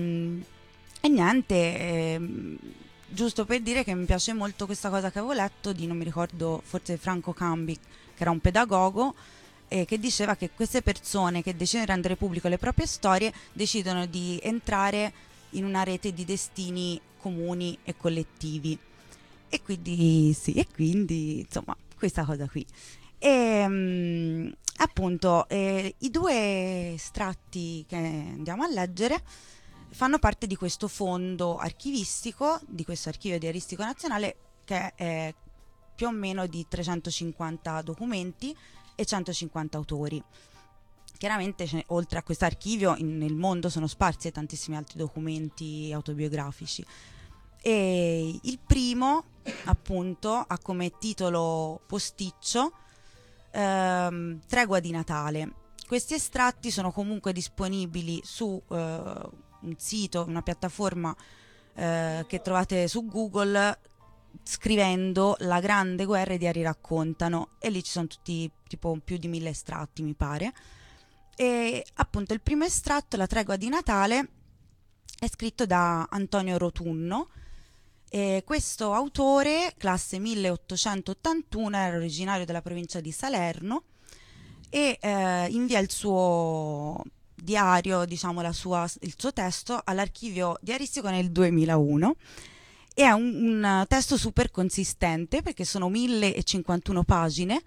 niente, giusto per dire che mi piace molto questa cosa che avevo letto di, non mi ricordo, forse Franco Cambi, che era un pedagogo, che diceva che queste persone che decidono di rendere pubblico le proprie storie decidono di entrare in una rete di destini comuni e collettivi, e quindi insomma questa cosa qui. E appunto i due estratti che andiamo a leggere fanno parte di questo fondo archivistico, di questo archivio diaristico nazionale, che è più o meno di 350 documenti e 150 autori. Chiaramente oltre a questo archivio nel mondo sono sparsi tantissimi altri documenti autobiografici, e il primo appunto ha come titolo posticcio Tregua di Natale. Questi estratti sono comunque disponibili su un sito, una piattaforma che trovate su Google scrivendo La Grande Guerra i diari raccontano, e lì ci sono tutti tipo più di 1000 estratti mi pare. E appunto il primo estratto, La Tregua di Natale, è scritto da Antonio Rotunno, e questo autore, classe 1881, era originario della provincia di Salerno, e invia il suo diario, diciamo il suo testo, all'archivio diaristico nel 2001. E è un testo super consistente, perché sono 1051 pagine,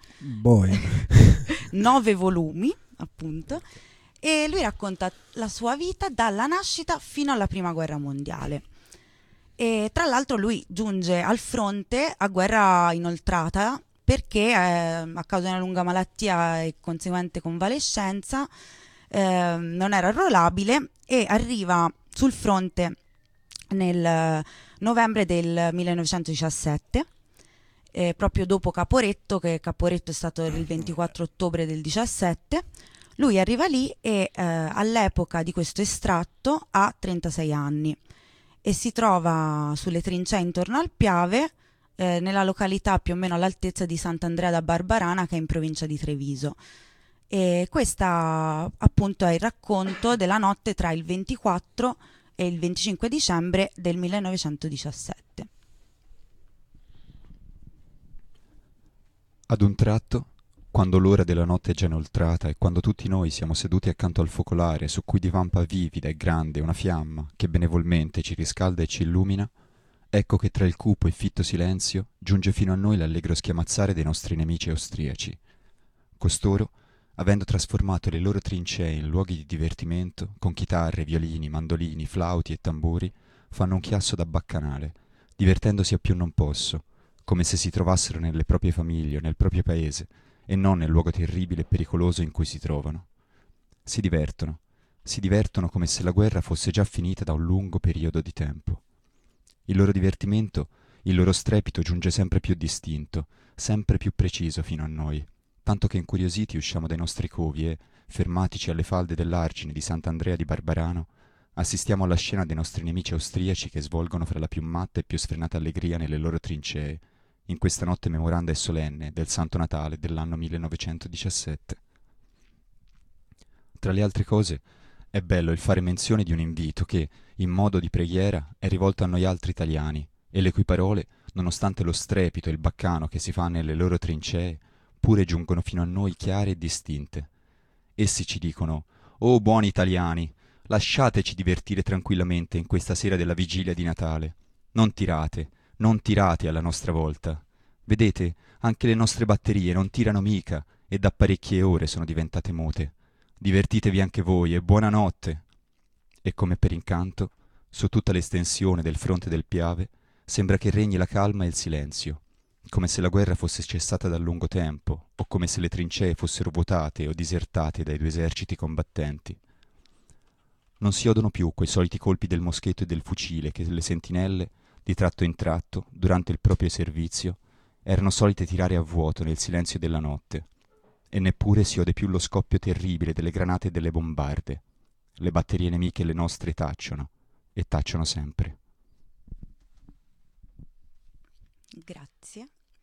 9 volumi appunto, e lui racconta la sua vita dalla nascita fino alla prima guerra mondiale. E tra l'altro lui giunge al fronte a guerra inoltrata, perché a causa di una lunga malattia e conseguente convalescenza non era arruolabile, e arriva sul fronte nel novembre del 1917, proprio dopo Caporetto, che Caporetto è stato il 24 ottobre del 17. Lui arriva lì e all'epoca di questo estratto ha 36 anni e si trova sulle trincee intorno al Piave, nella località più o meno all'altezza di Sant'Andrea da Barbarana, che è in provincia di Treviso. E questa appunto è il racconto della notte tra il 24 e il 25 dicembre del 1917. Ad un tratto, quando l'ora della notte è già inoltrata e quando tutti noi siamo seduti accanto al focolare su cui divampa vivida e grande una fiamma che benevolmente ci riscalda e ci illumina, ecco che tra il cupo e fitto silenzio giunge fino a noi l'allegro schiamazzare dei nostri nemici austriaci. Costoro, avendo trasformato le loro trincee in luoghi di divertimento, con chitarre, violini, mandolini, flauti e tamburi, fanno un chiasso da baccanale, divertendosi a più non posso, come se si trovassero nelle proprie famiglie o nel proprio paese, e non nel luogo terribile e pericoloso in cui si trovano. Si divertono come se la guerra fosse già finita da un lungo periodo di tempo. Il loro divertimento, il loro strepito giunge sempre più distinto, sempre più preciso fino a noi, tanto che incuriositi usciamo dai nostri covi e, fermatici alle falde dell'argine di Sant'Andrea di Barbarano, assistiamo alla scena dei nostri nemici austriaci che svolgono fra la più matta e più sfrenata allegria nelle loro trincee, in questa notte memoranda e solenne del Santo Natale dell'anno 1917. Tra le altre cose, è bello il fare menzione di un invito che, in modo di preghiera, è rivolto a noi altri italiani, e le cui parole, nonostante lo strepito e il baccano che si fa nelle loro trincee, pure giungono fino a noi chiare e distinte. Essi ci dicono: «Oh buoni italiani, lasciateci divertire tranquillamente in questa sera della vigilia di Natale. Non tirate alla nostra volta. Vedete, anche le nostre batterie non tirano mica e da parecchie ore sono diventate mute. Divertitevi anche voi e buonanotte!» E come per incanto, su tutta l'estensione del fronte del Piave, sembra che regni la calma e il silenzio, come se la guerra fosse cessata da lungo tempo, o come se le trincee fossero vuotate o disertate dai due eserciti combattenti. Non si odono più quei soliti colpi del moschetto e del fucile che le sentinelle, di tratto in tratto, durante il proprio servizio, erano solite tirare a vuoto nel silenzio della notte, e neppure si ode più lo scoppio terribile delle granate e delle bombarde. Le batterie nemiche le nostre tacciono, e tacciono sempre. Grazie.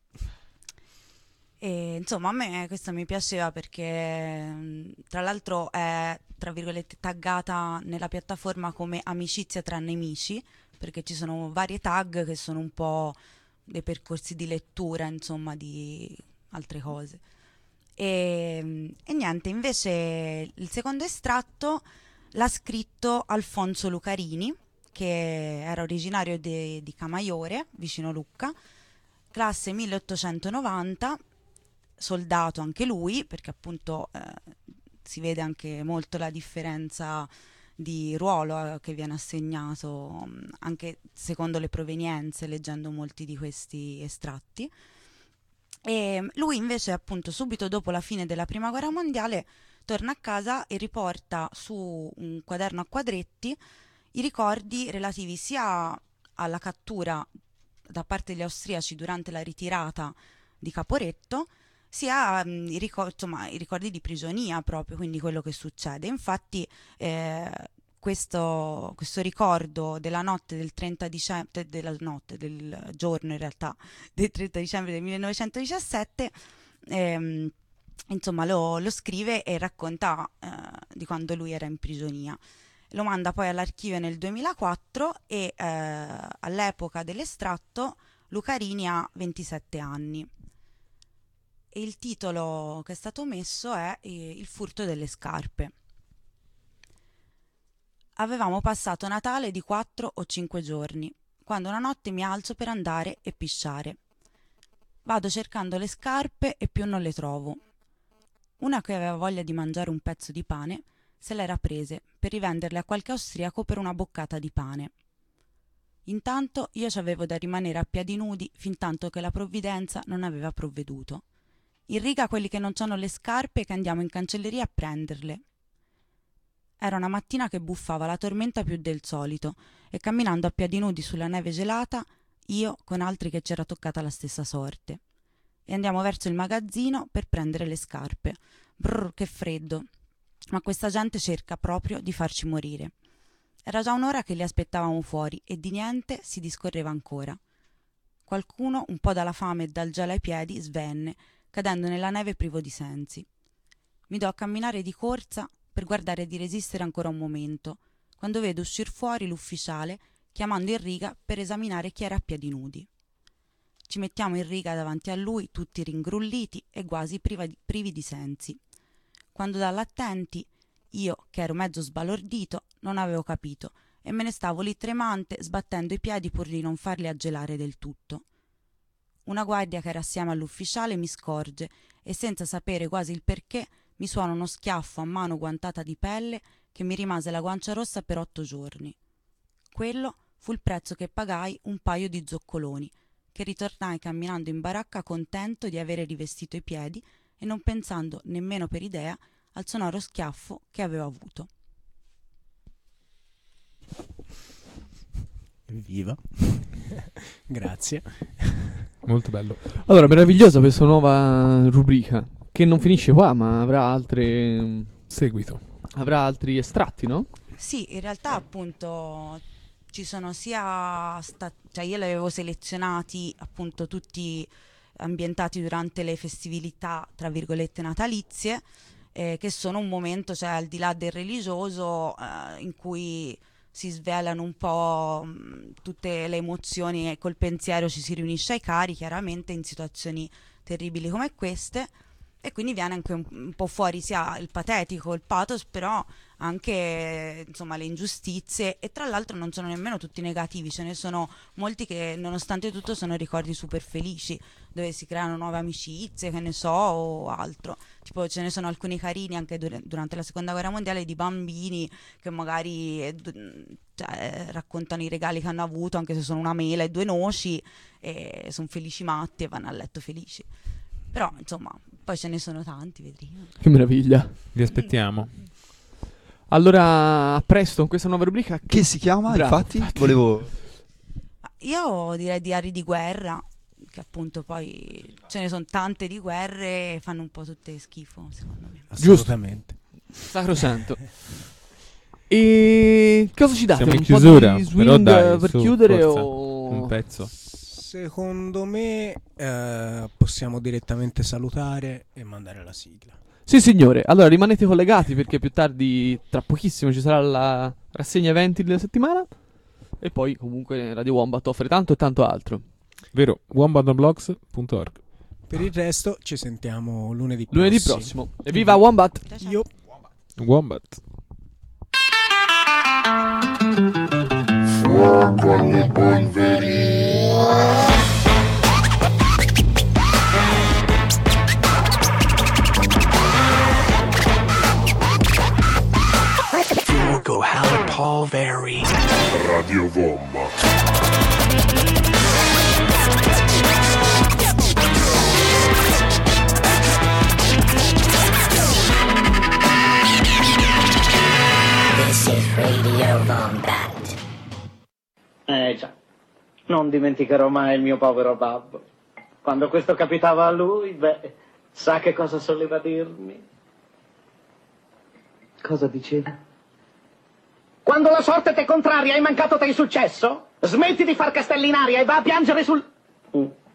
E, insomma, a me questo mi piaceva perché tra l'altro è, tra virgolette, taggata nella piattaforma come amicizia tra nemici, perché ci sono varie tag che sono un po' dei percorsi di lettura, insomma, di altre cose. E niente, invece il secondo estratto l'ha scritto Alfonso Lucarini, che era originario di Camaiore, vicino Lucca, classe 1890, soldato anche lui, perché appunto si vede anche molto la differenza di ruolo che viene assegnato anche secondo le provenienze, leggendo molti di questi estratti. E lui invece, appunto, subito dopo la fine della Prima Guerra Mondiale torna a casa e riporta su un quaderno a quadretti i ricordi relativi sia alla cattura da parte degli austriaci durante la ritirata di Caporetto, sia i ricordi di prigionia, proprio, quindi quello che succede. Infatti questo ricordo della notte del 30 dicembre, del giorno in realtà, del 30 dicembre del 1917, insomma lo scrive e racconta di quando lui era in prigionia. Lo manda poi all'archivio nel 2004 e all'epoca dell'estratto Lucarini ha 27 anni. E il titolo che è stato messo è Il furto delle scarpe. Avevamo passato Natale di 4 o 5 giorni, quando una notte mi alzo per andare e pisciare. Vado cercando le scarpe e più non le trovo. Una che aveva voglia di mangiare un pezzo di pane se l'era prese per rivenderle a qualche austriaco per una boccata di pane. Intanto io ci avevo da rimanere a piedi nudi fin tanto che la provvidenza non aveva provveduto. In riga quelli che non c'hanno le scarpe, che andiamo in cancelleria a prenderle. Era una mattina che buffava la tormenta più del solito e camminando a piedi nudi sulla neve gelata, io con altri che c'era toccata la stessa sorte. E andiamo verso il magazzino per prendere le scarpe. Brrr, che freddo! Ma questa gente cerca proprio di farci morire. Era già un'ora che li aspettavamo fuori e di niente si discorreva ancora. Qualcuno, un po' dalla fame e dal gelo ai piedi, svenne, cadendo nella neve privo di sensi. Mi do a camminare di corsa per guardare di resistere ancora un momento, quando vedo uscir fuori l'ufficiale chiamando in riga per esaminare chi era a piedi nudi. Ci mettiamo in riga davanti a lui, tutti ringrulliti e quasi privi di sensi. Quando dall'attenti, io, che ero mezzo sbalordito, non avevo capito e me ne stavo lì tremante, sbattendo i piedi pur di non farli aggelare del tutto. Una guardia che era assieme all'ufficiale mi scorge e senza sapere quasi il perché mi suona uno schiaffo a mano guantata di pelle che mi rimase la guancia rossa per 8 giorni. Quello fu il prezzo che pagai un paio di zoccoloni, che ritornai camminando in baracca contento di avere rivestito i piedi e non pensando nemmeno per idea al sonoro schiaffo che avevo avuto. Evviva. Grazie. Molto bello. Allora, meravigliosa questa nuova rubrica, che non finisce qua, ma avrà altre... Seguito. Avrà altri estratti, no? Sì, in realtà appunto ci sono sia cioè io li avevo selezionati appunto tutti ambientati durante le festività tra virgolette natalizie, che sono un momento, cioè al di là del religioso, in cui si svelano un po' tutte le emozioni e col pensiero ci si riunisce ai cari, chiaramente in situazioni terribili come queste, e quindi viene anche un po' fuori sia il patetico, il pathos, però anche insomma le ingiustizie, e tra l'altro non sono nemmeno tutti negativi, ce ne sono molti che nonostante tutto sono ricordi super felici, dove si creano nuove amicizie, che ne so, o altro. Tipo ce ne sono alcuni carini anche durante la seconda guerra mondiale, di bambini che magari raccontano i regali che hanno avuto, anche se sono una mela e 2 noci, e sono felici matti e vanno a letto felici. Però insomma poi ce ne sono tanti, vedremo. Che meraviglia. Vi aspettiamo. Allora, a presto con questa nuova rubrica che si chiama, infatti, volevo... Io direi diari di guerra, che appunto poi ce ne sono tante di guerre e fanno un po' tutte schifo, secondo me. Assolutamente. Sacrosanto. E cosa ci date? Siamo in un chiusura, po' di swing però dai, per su, chiudere forza, o un pezzo? Secondo me possiamo direttamente salutare e mandare la sigla. Sì signore, allora rimanete collegati perché più tardi, tra pochissimo, ci sarà la rassegna eventi della settimana, e poi comunque Radio Wombat offre tanto e tanto altro. Vero, wombatblogs.org. Per il resto ci sentiamo lunedì prossimo. Evviva Wombat! Io. Wombat. Fuoco alle polveri. Fuoco alle polveri. Radio Wombat. This is Radio Wombat. Già, non dimenticherò mai il mio povero babbo. Quando questo capitava a lui, beh, sa che cosa soleva dirmi? Cosa diceva? Quando la sorte t'è contraria e mancato t'è il successo, smetti di far castelli in aria e va a piangere sul...